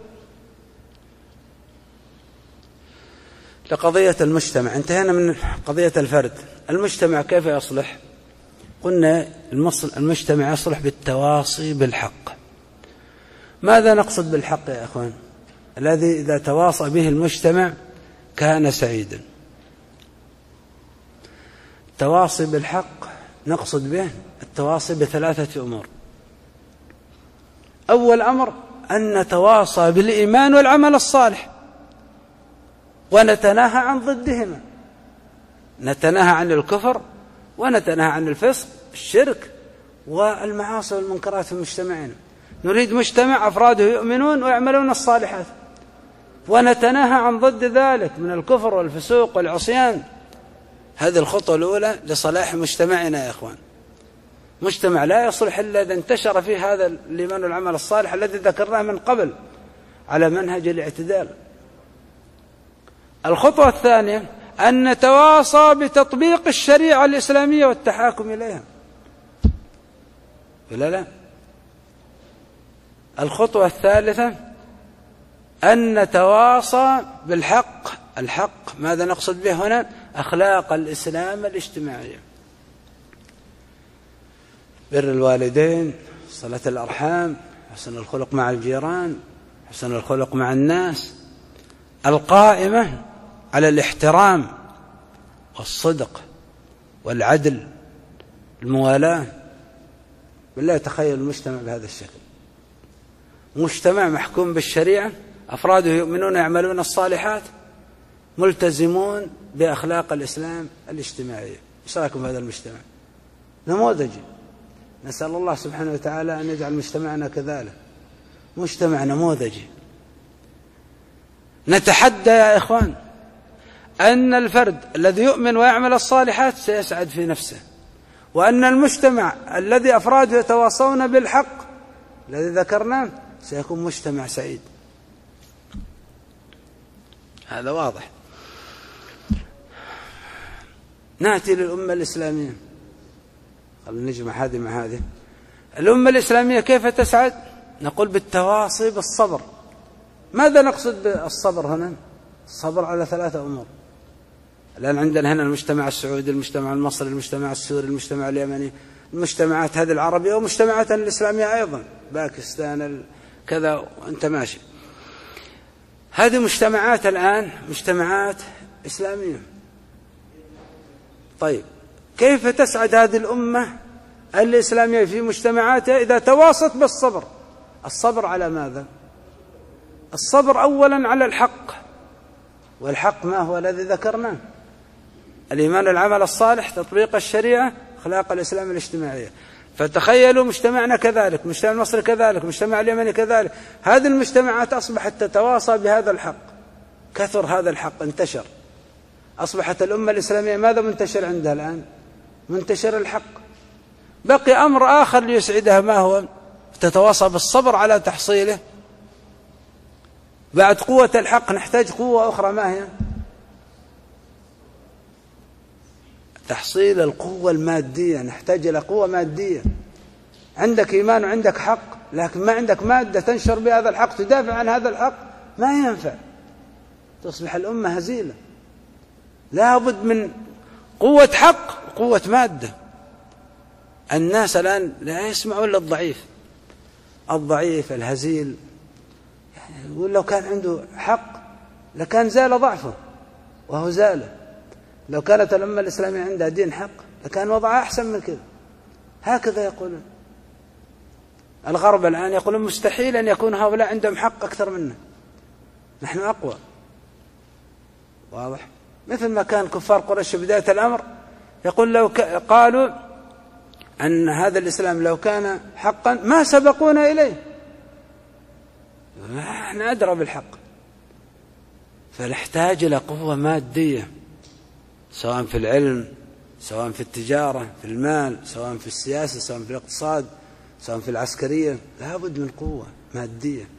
لقضية المجتمع. انتهينا من قضية الفرد. المجتمع كيف يصلح؟ قلنا المجتمع يصلح بالتواصي بالحق. ماذا نقصد بالحق يا أخوان؟ الذي إذا تواصى به المجتمع كان سعيدا. التواصي بالحق نقصد به التواصي بثلاثة أمور. أول أمر أن نتواصى بالإيمان والعمل الصالح ونتناهى عن ضدهما، نتناهى عن الكفر ونتناهى عن الفسق الشرك والمعاصي والمنكرات في مجتمعنا. نريد مجتمع أفراده يؤمنون ويعملون الصالحات، ونتناهى عن ضد ذلك من الكفر والفسوق والعصيان. هذه الخطوة الأولى لصلاح مجتمعنا يا إخوان. مجتمع لا يصلح إلا إذا انتشر فيه هذا الإيمان والعمل الصالح الذي ذكرناه من قبل على منهج الاعتدال. الخطوة الثانية أن نتواصى بتطبيق الشريعة الإسلامية والتحاكم إليها، ولا لا؟ الخطوة الثالثة أن نتواصى بالحق. الحق ماذا نقصد به هنا؟ أخلاق الإسلام الاجتماعية، بر الوالدين، صلة الأرحام، حسن الخلق مع الجيران، حسن الخلق مع الناس، القائمة على الاحترام والصدق والعدل، الموالاة. بالله تخيل المجتمع بهذا الشكل، مجتمع محكوم بالشريعة، أفراده يؤمنون يعملون الصالحات، ملتزمون بأخلاق الإسلام الاجتماعية. إيش رأيكم بهذا المجتمع؟ نموذجي. نسأل الله سبحانه وتعالى أن يجعل مجتمعنا كذلك، مجتمع نموذجي. نتحدى يا إخوان أن الفرد الذي يؤمن ويعمل الصالحات سيسعد في نفسه، وأن المجتمع الذي أفراده يتواصون بالحق الذي ذكرناه سيكون مجتمع سعيد. هذا واضح. نأتي للأمة الإسلامية، خلينا نجمع هذه مع هذه. الأمة الإسلامية كيف تسعد؟ نقول بالتواصي بالصبر. ماذا نقصد بالصبر هنا؟ الصبر على ثلاثة أمور. الآن عندنا هنا المجتمع السعودي، المجتمع المصري، المجتمع السوري، المجتمع اليمني، المجتمعات هذه العربية ومجتمعات الإسلامية أيضا، باكستان كذا، وأنت ماشي. هذه مجتمعات الآن مجتمعات إسلامية. طيب كيف تسعد هذه الأمة الإسلامية في مجتمعاتها إذا تواصت بالصبر؟ الصبر على ماذا؟ الصبر أولا على الحق، والحق ما هو الذي ذكرناه؟ الإيمان، العمل الصالح، تطبيق الشريعة، أخلاق الإسلام الاجتماعية. فتخيلوا مجتمعنا كذلك، مجتمع المصري كذلك، مجتمع اليمني كذلك. هذه المجتمعات أصبحت تتواصى بهذا الحق، كثر هذا الحق، انتشر. أصبحت الأمة الإسلامية ماذا منتشر عندها الآن؟ منتشر الحق. بقي أمر آخر ليسعدها، ما هو؟ تتواصى بالصبر على تحصيله. بعد قوة الحق نحتاج قوة أخرى، ما هي؟ تحصيل القوة المادية. نحتاج إلى قوة مادية. عندك إيمان وعندك حق، لكن ما عندك مادة تنشر بهذا الحق، تدافع عن هذا الحق، ما ينفع، تصبح الأمة هزيلة. لا بد من قوة حق وقوة مادة. الناس الآن لا يسمعون للضعيف، الضعيف الهزيل يعني يقول لو كان عنده حق لكان زال ضعفه، وهو زال. لو كانت الأمة الإسلامية عندها دين حق لكان وضعها أحسن من كذا. هكذا يقولون. الغرب الآن يقولون مستحيل أن يكون هؤلاء عندهم حق أكثر منا، نحن أقوى. واضح؟ مثل ما كان كفار قريش بداية الأمر يقول لو ك... قالوا أن هذا الإسلام لو كان حقا ما سبقونا إليه، نحن أدرى بالحق. فنحتاج إلى قوة مادية، سواء في العلم، سواء في التجارة، في المال، سواء في السياسة، سواء في الاقتصاد، سواء في العسكرية. لا بد من قوة مادية،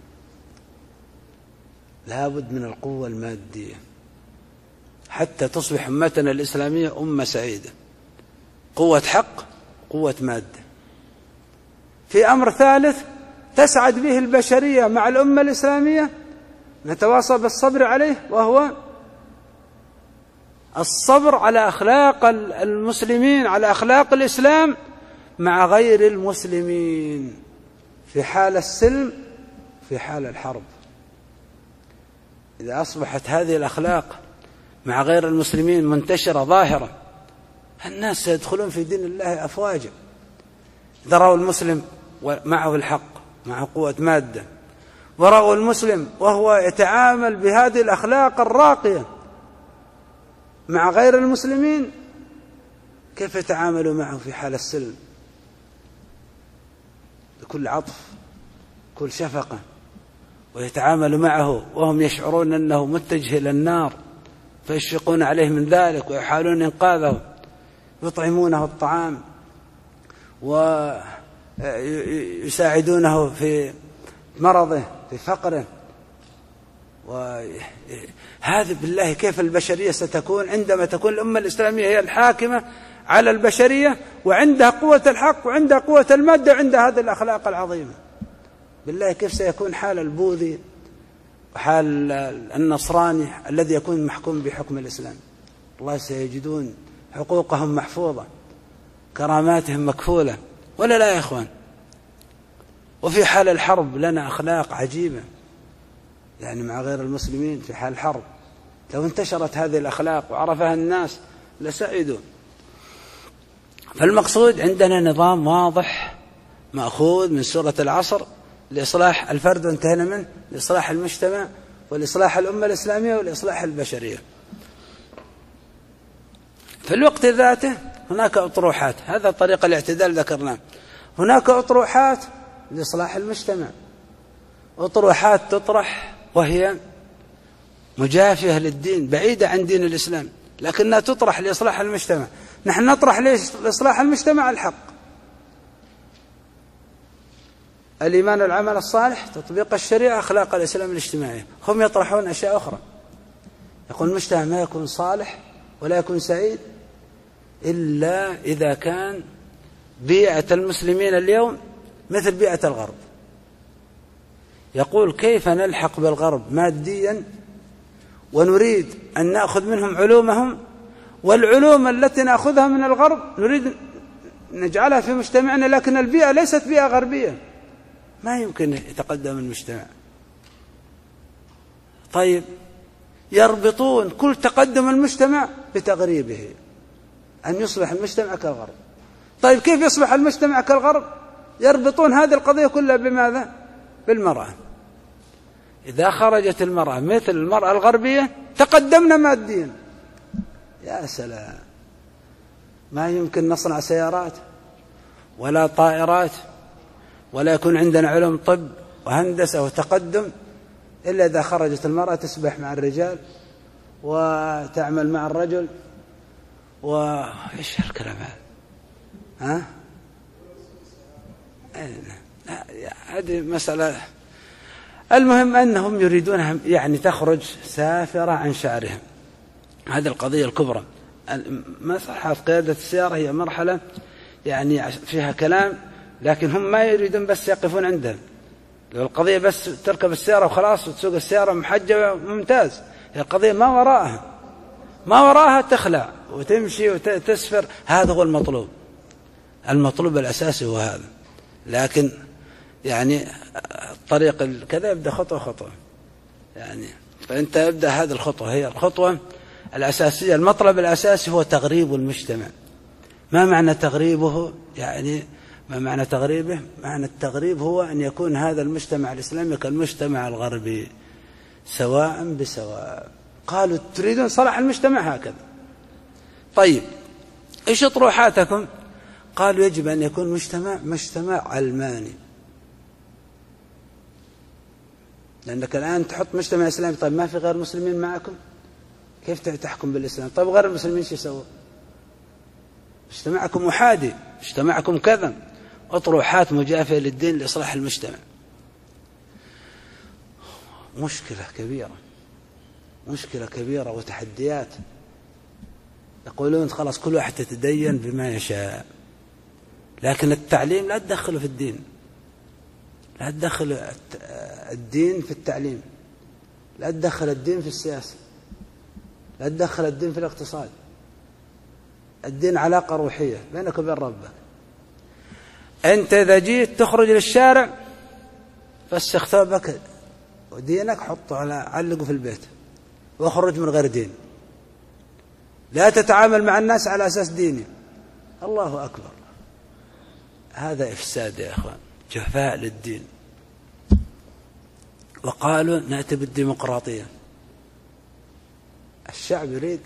لا بد من القوة المادية حتى تصبح أمتنا الإسلامية أمة سعيدة. قوة حق، قوة مادة. في أمر ثالث تسعد به البشرية مع الأمة الإسلامية، نتواصى بالصبر عليه، وهو الصبر على أخلاق المسلمين، على أخلاق الإسلام مع غير المسلمين، في حال السلم، في حال الحرب. إذا أصبحت هذه الأخلاق مع غير المسلمين منتشرة ظاهرة، الناس سيدخلون في دين الله أفواجا. إذا رأوا المسلم معه الحق، معه قوة مادة، ورأوا المسلم وهو يتعامل بهذه الأخلاق الراقية مع غير المسلمين، كيف يتعاملوا معه في حال السلم؟ بكل عطف، كل شفقة، ويتعاملوا معه وهم يشعرون أنه متجه إلى النار، فيشفقون عليه من ذلك ويحاولون إنقاذه، يطعمونه الطعام ويساعدونه في مرضه، في فقره. وهذا بالله كيف البشرية ستكون عندما تكون الأمة الإسلامية هي الحاكمة على البشرية، وعندها قوة الحق وعندها قوة المادة وعندها هذه الأخلاق العظيمة. بالله كيف سيكون حال البوذي وحال النصراني الذي يكون محكوم بحكم الإسلام؟ الله سيجدون حقوقهم محفوظة، كراماتهم مكفولة، ولا لا يا إخوان؟ وفي حال الحرب لنا أخلاق عجيبة، يعني مع غير المسلمين في حال الحرب لو انتشرت هذه الأخلاق وعرفها الناس لسعدوا. فالمقصود عندنا نظام واضح مأخوذ من سورة العصر لإصلاح الفرد وانتهينا منه لإصلاح المجتمع والإصلاح الأمة الإسلامية والإصلاح البشرية. في الوقت ذاته هناك أطروحات، هذا طريق الاعتدال ذكرناه. هناك أطروحات لإصلاح المجتمع، أطروحات تطرح وهي مجافية للدين بعيدة عن دين الإسلام، لكنها تطرح لإصلاح المجتمع. نحن نطرح لإصلاح المجتمع الحق، الإيمان والعمل الصالح، تطبيق الشريعة، أخلاق الإسلام الاجتماعية. هم يطرحون أشياء أخرى، يقول المجتمع ما يكون صالح ولا يكون سعيد إلا إذا كان بيئة المسلمين اليوم مثل بيئة الغرب. يقول كيف نلحق بالغرب ماديا ونريد أن نأخذ منهم علومهم، والعلوم التي نأخذها من الغرب نريد نجعلها في مجتمعنا، لكن البيئة ليست بيئة غربية، ما يمكن يتقدم المجتمع. طيب يربطون كل تقدم المجتمع بتغريبه، أن يصبح المجتمع كالغرب. طيب كيف يصبح المجتمع كالغرب؟ يربطون هذه القضية كلها بماذا؟ بالمرأة. إذا خرجت المرأة مثل المرأة الغربية تقدمنا ماديا. يا سلام، ما يمكن نصنع سيارات ولا طائرات ولا يكون عندنا علوم طب وهندسة وتقدم إلا إذا خرجت المرأة تسبح مع الرجال وتعمل مع الرجل. وإيش الكلام هذا؟ ها؟ هذه مسألة. المهم أنهم يريدونها يعني تخرج سافرة عن شعرهم، هذه القضية الكبرى. مرحلة قيادة السيارة هي مرحلة يعني فيها كلام، لكن هم ما يريدون بس يقفون عندها. لو القضية بس تركب السيارة وخلاص وتسوق السيارة محجبة ممتاز، هي القضية ما وراءها، ما وراءها تخلع وتمشي وتسفر. هذا هو المطلوب، المطلوب الأساسي هو هذا. لكن يعني الطريق كذا يبدأ خطوة خطوة، يعني فأنت ابدأ هذه الخطوة، هي الخطوة الأساسية. المطلب الأساسي هو تغريب المجتمع. ما معنى تغريبه؟ يعني ما معنى تغريبه؟ معنى التغريب هو أن يكون هذا المجتمع الإسلامي كالمجتمع الغربي سواء بسواء. قالوا تريدون صلاح المجتمع هكذا. طيب إيش أطروحاتكم؟ قالوا يجب أن يكون مجتمع مجتمع علماني، لأنك الآن تحط مجتمع إسلامي. طيب ما في غير مسلمين معكم، كيف تحكم بالإسلام؟ طيب غير المسلمين شو يسوون؟ اجتماعكم محادي، اجتماعكم كذا. أطروحات مجافية للدين لإصلاح المجتمع. مشكلة كبيرة، مشكلة كبيرة وتحديات. يقولون خلاص كل واحد يتدين بما يشاء، لكن التعليم لا تدخله في الدين، لا تدخل الدين في التعليم، لا تدخل الدين في السياسة، لا تدخل الدين في الاقتصاد. الدين علاقة روحية بينك وبين ربك. أنت إذا جيت تخرج للشارع فسخ ثوبك ودينك حطه على علقه في البيت واخرج من غير دين. لا تتعامل مع الناس على أساس ديني. الله أكبر، هذا إفساد يا أخوان، جفاء للدين. وقالوا نأتي بالديمقراطية، الشعب يريد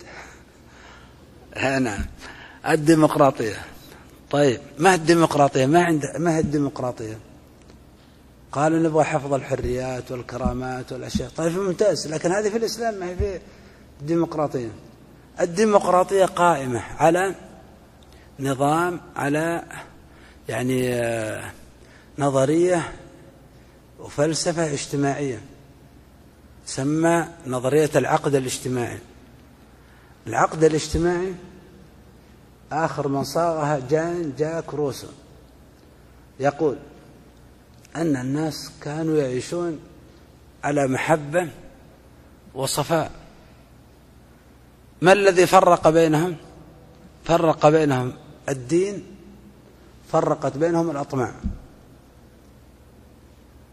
هنا الديمقراطية. طيب ما الديمقراطية؟ ما عند ما هي الديمقراطية؟ قالوا نبغى حفظ الحريات والكرامات والأشياء. طيب ممتاز، لكن هذه في الإسلام ما هي في الديمقراطية. الديمقراطية قائمة على نظام، على يعني نظرية وفلسفة اجتماعية تسمى نظرية العقد الاجتماعي. العقد الاجتماعي آخر من صاغها جان جاك روسو، يقول أن الناس كانوا يعيشون على محبة وصفاء. ما الذي فرق بينهم؟ فرق بينهم الدين، فرقت بينهم الأطماع.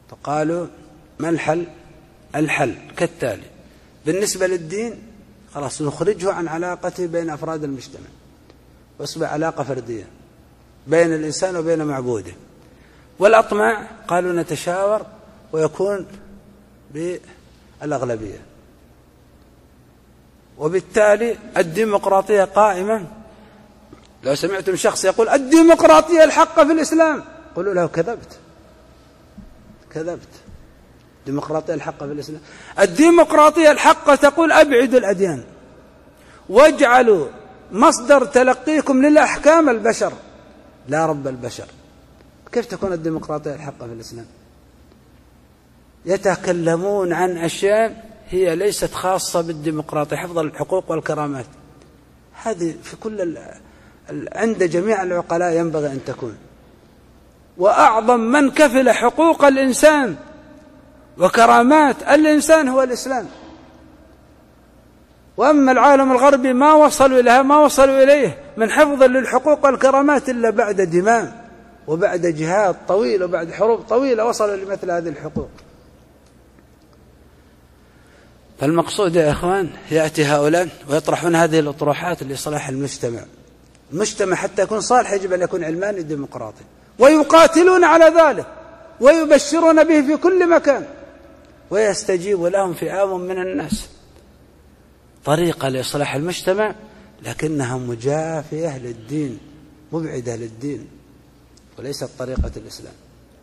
فقالوا ما الحل؟ الحل كالتالي: بالنسبة للدين خلاص نخرجه عن علاقته بين أفراد المجتمع ويصبح علاقة فردية بين الإنسان وبين معبوده. والأطماع قالوا نتشاور ويكون بالأغلبية. وبالتالي الديمقراطية قائمة. لو سمعتم شخص يقول الديمقراطية الحق في الإسلام قولوا له كذبت كذبت. الديمقراطية الحق في الإسلام، الديمقراطية الحق تقول أبعدوا الأديان واجعلوا مصدر تلقيكم للأحكام البشر لا رب البشر. كيف تكون الديمقراطية الحق في الإسلام؟ يتكلمون عن أشياء هي ليست خاصة بالديمقراطية، حفظ الحقوق والكرامات، هذه في كل ال... عند جميع العقلاء ينبغي أن تكون. وأعظم من كفل حقوق الإنسان وكرامات الإنسان هو الإسلام. وأما العالم الغربي ما وصلوا إليها ما وصلوا إليه من حفظ للحقوق والكرامات إلا بعد دماء وبعد جهاد طويل وبعد حروب طويلة وصلوا لمثل هذه الحقوق. فالمقصود يا إخوان يأتي هؤلاء ويطرحون هذه الأطروحات لإصلاح المجتمع. المجتمع حتى يكون صالح يجب أن يكون علماني ديمقراطي، ويقاتلون على ذلك ويبشرون به في كل مكان، ويستجيب لهم فئام من الناس. طريقة لإصلاح المجتمع لكنها مجافية للدين، مبعدة للدين، وليست طريقة الإسلام.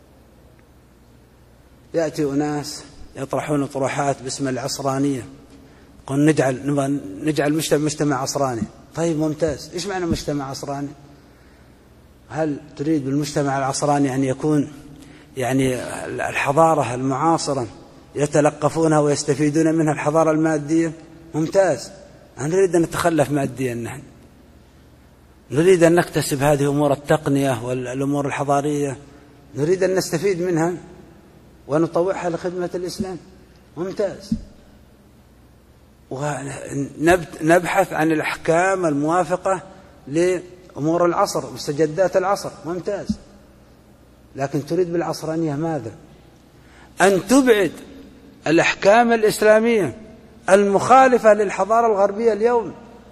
يأتي أناس يطرحون طروحات باسم العصرانية، قل نجعل نجعل المجتمع مجتمع عصراني. طيب ممتاز، إيش معنى مجتمع عصراني؟ هل تريد بالمجتمع العصراني أن يكون يعني الحضارة المعاصرة يتلقفونها ويستفيدون منها الحضارة المادية؟ ممتاز، نريد أن نتخلف ماديا، نحن نريد أن نكتسب هذه أمور التقنية والأمور الحضارية، نريد أن نستفيد منها ونطوعها لخدمة الإسلام. ممتاز. ونبحث عن الأحكام الموافقة لأمور العصر مستجدات العصر. ممتاز. لكن تريد بالعصرانية ماذا؟ أن تبعد الأحكام الإسلامية المخالفة للحضارة الغربية اليوم.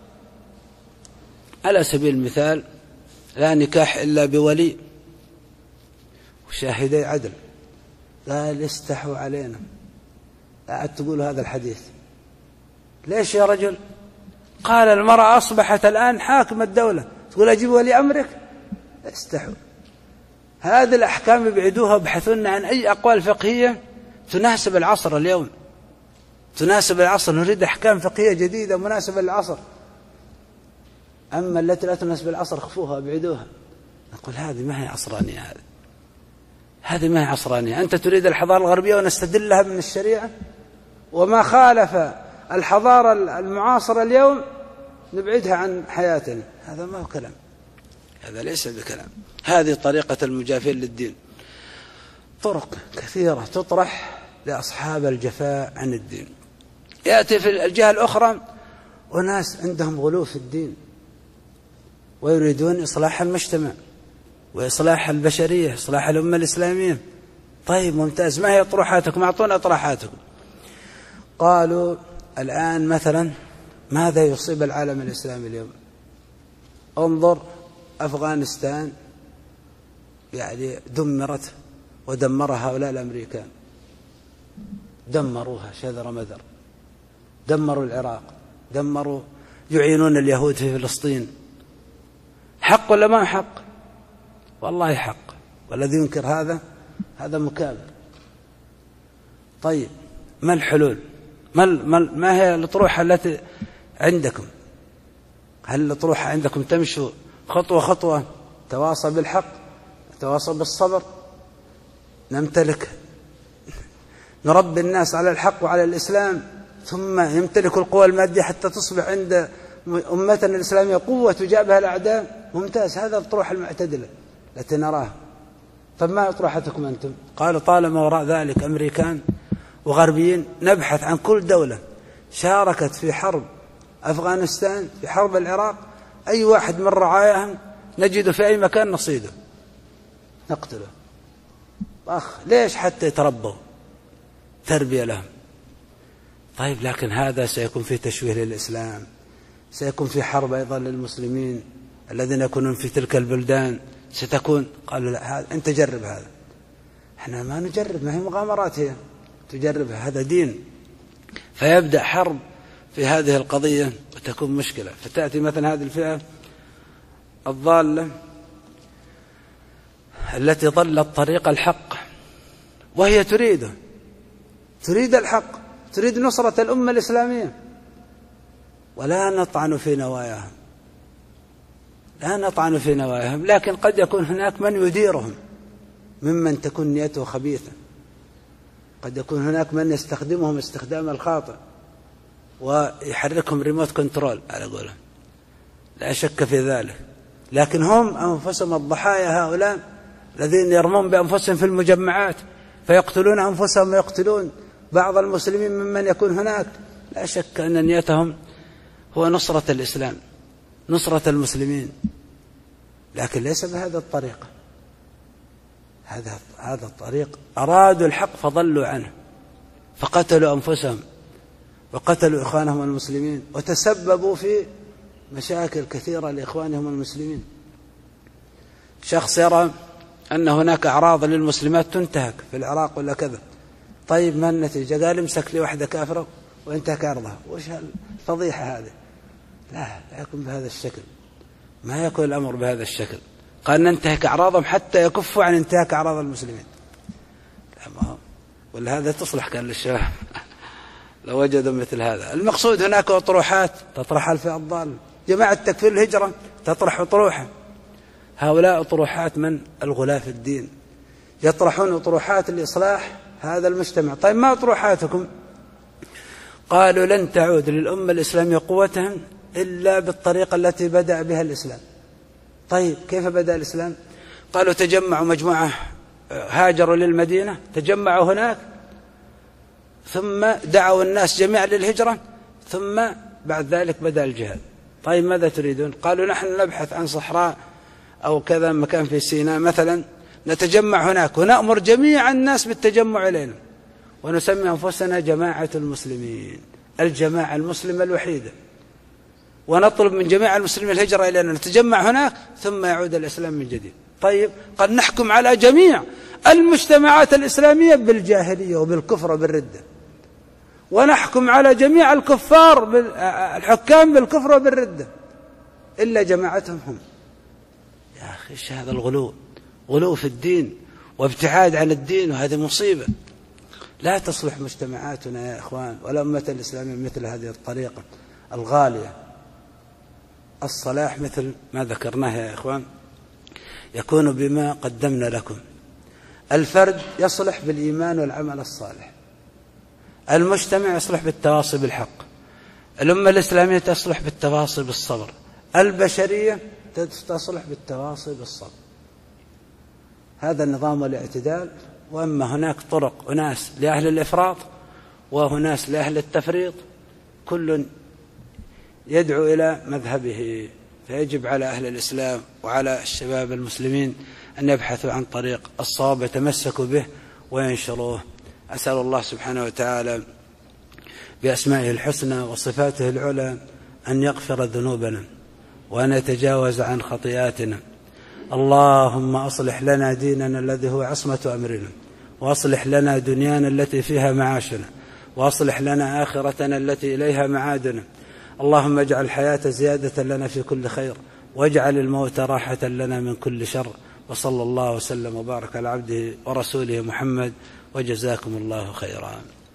على سبيل المثال لا نكاح إلا بولي وشاهدي عدل. قال استحوا علينا، قاعد تقول هذا الحديث ليش يا رجل؟ قال المرأة أصبحت الآن حاكم الدولة، تقول أجيب ولي أمرك؟ استحوا. هذه الأحكام يبعدوها ويبحثون عن أي أقوال فقهية تناسب العصر اليوم، تناسب العصر. نريد أحكام فقهية جديدة مناسبة للعصر. أما التي لا تناسب العصر خفوها وابعدوها. نقول هذه ما هي عصرانية، هذه هذه ما هي عصرانية. أنت تريد الحضارة الغربية ونستدلها من الشريعة، وما خالف الحضارة المعاصرة اليوم نبعدها عن حياتنا. هذا ما هو كلام، هذا ليس بكلام. هذه طريقة المجافين للدين. طرق كثيرة تطرح لأصحاب الجفاء عن الدين. يأتي في الجهة الأخرى وناس عندهم غلو في الدين ويريدون إصلاح المجتمع وإصلاح البشرية، إصلاح الأمة الإسلامية. طيب ممتاز، ما هي أطروحاتكم؟ أعطونا أطروحاتكم. قالوا الآن مثلا ماذا يصيب العالم الإسلامي اليوم؟ انظر أفغانستان يعني دمرت ودمرها هؤلاء الأمريكان، دمروها شذر مذر، دمروا العراق، دمروا، يعينون اليهود في فلسطين. حق ولا ما حق؟ والله حق، والذي ينكر هذا هذا مكابر. طيب ما الحلول؟ ما, ما هي الأطروحة التي عندكم؟ هل الأطروحة عندكم تمشوا خطوة خطوة، تواصل بالحق، تواصل بالصبر، نمتلك نربي الناس على الحق وعلى الإسلام، ثم يمتلك القوى المادية حتى تصبح عند أمتنا الإسلامية قوة تجابها الأعداء؟ ممتاز، هذا الطروح المعتدلة التي نراها. طب ما أطروحتكم أنتم؟ قالوا طالما وراء ذلك أمريكان وغربيين نبحث عن كل دولة شاركت في حرب أفغانستان، في حرب العراق، أي واحد من رعاياهم نجده في أي مكان نصيده، نقتله. أخ، ليش؟ حتى يتربوا، تربية لهم. طيب لكن هذا سيكون في تشويه للإسلام، سيكون في حرب أيضا للمسلمين الذين يكونون في تلك البلدان، ستكون. قالوا لا، هذا أنت جرب هذا. احنا ما نجرب، ما هي مغامرات، هي تجربها، هذا دين. فيبدأ حرب في هذه القضية وتكون مشكلة. فتأتي مثلا هذه الفئة الضالة التي ضلت طريق الحق، وهي تريده، تريد الحق، تريد نصرة الأمة الإسلامية، ولا نطعن في نواياهم، لا نطعن في نواياهم، لكن قد يكون هناك من يديرهم ممن تكون نيته خبيثة، قد يكون هناك من يستخدمهم استخدام الخاطئ ويحركهم ريموت كنترول على قولهم، لا شك في ذلك. لكن هم أنفسهم الضحايا، هؤلاء الذين يرمون بأنفسهم في المجمعات فيقتلون أنفسهم ويقتلون بعض المسلمين ممن يكون هناك، لا شك أن نيتهم هو نصرة الإسلام، نصرة المسلمين، لكن ليس بهذا الطريقة. هذا هذا الطريق أرادوا الحق فضلوا عنه، فقتلوا أنفسهم وقتلوا إخوانهم المسلمين، وتسببوا في مشاكل كثيرة لإخوانهم المسلمين. شخص يرى أن هناك أعراض للمسلمات تنتهك في العراق ولا كذا، طيب ما النتيجة؟ قال امسك لي واحدة كافرة وانتهك عرضها. وش الفضيحة هذه؟ لا، لا يكون بهذا الشكل، ما يكون الأمر بهذا الشكل. قال ننتهك أعراضهم حتى يكفوا عن انتهاك أعراض المسلمين. لا، ما هو ولا هذا تصلح كان للشباب لو وجدوا مثل هذا. المقصود هناك أطروحات تطرح الفئة الضالة، جماعة تكفير الهجرة تطرح أطروحة، هؤلاء أطروحات من الغلاة في الدين، يطرحون أطروحات لإصلاح هذا المجتمع. طيب ما أطروحاتكم؟ قالوا لن تعود للأمة الإسلامية قوتها إلا بالطريقة التي بدأ بها الإسلام. طيب كيف بدأ الإسلام؟ قالوا تجمعوا مجموعة، هاجروا للمدينة، تجمعوا هناك، ثم دعوا الناس جميعا للهجرة، ثم بعد ذلك بدأ الجهاد. طيب ماذا تريدون؟ قالوا نحن نبحث عن صحراء أو كذا مكان في سيناء مثلا، نتجمع هناك ونأمر جميع الناس بالتجمع إلينا، ونسمي أنفسنا جماعة المسلمين، الجماعة المسلمة الوحيدة، ونطلب من جميع المسلمين الهجرة إلينا، نتجمع هناك ثم يعود الإسلام من جديد. طيب قد نحكم على جميع المجتمعات الإسلامية بالجاهلية وبالكفر وبالردة، ونحكم على جميع الكفار الحكام بالكفر وبالردة إلا جماعتهم هم. يا أخي إيش هذا الغلو؟ غلو في الدين وابتعاد عن الدين، وهذه مصيبة. لا تصلح مجتمعاتنا يا إخوان ولا أمة الإسلامية مثل هذه الطريقة الغالية. الصلاح مثل ما ذكرناه يا إخوان يكون بما قدمنا لكم. الفرد يصلح بالإيمان والعمل الصالح، المجتمع يصلح بالتواصي بالحق، الأمة الإسلامية تصلح بالتواصي بالصبر، البشرية تصلح بالتواصي بالصبر. هذا النظام والاعتدال. وأما هناك طرق، أناس لأهل الإفراط وهناس لأهل التفريط، كل يدعو إلى مذهبه. فيجب على أهل الإسلام وعلى الشباب المسلمين أن يبحثوا عن طريق الصواب يتمسكوا به وينشروه. أسأل الله سبحانه وتعالى بأسمائه الحسنى وصفاته العلى أن يغفر ذنوبنا وأن يتجاوز عن خطيئاتنا. اللهم أصلح لنا ديننا الذي هو عصمة أمرنا، وأصلح لنا دنيانا التي فيها معاشنا، وأصلح لنا آخرتنا التي إليها معادنا. اللهم اجعل الحياة زيادة لنا في كل خير، واجعل الموت راحة لنا من كل شر. وصلى الله وسلم وبارك على عبده ورسوله محمد، وجزاكم الله خيرا.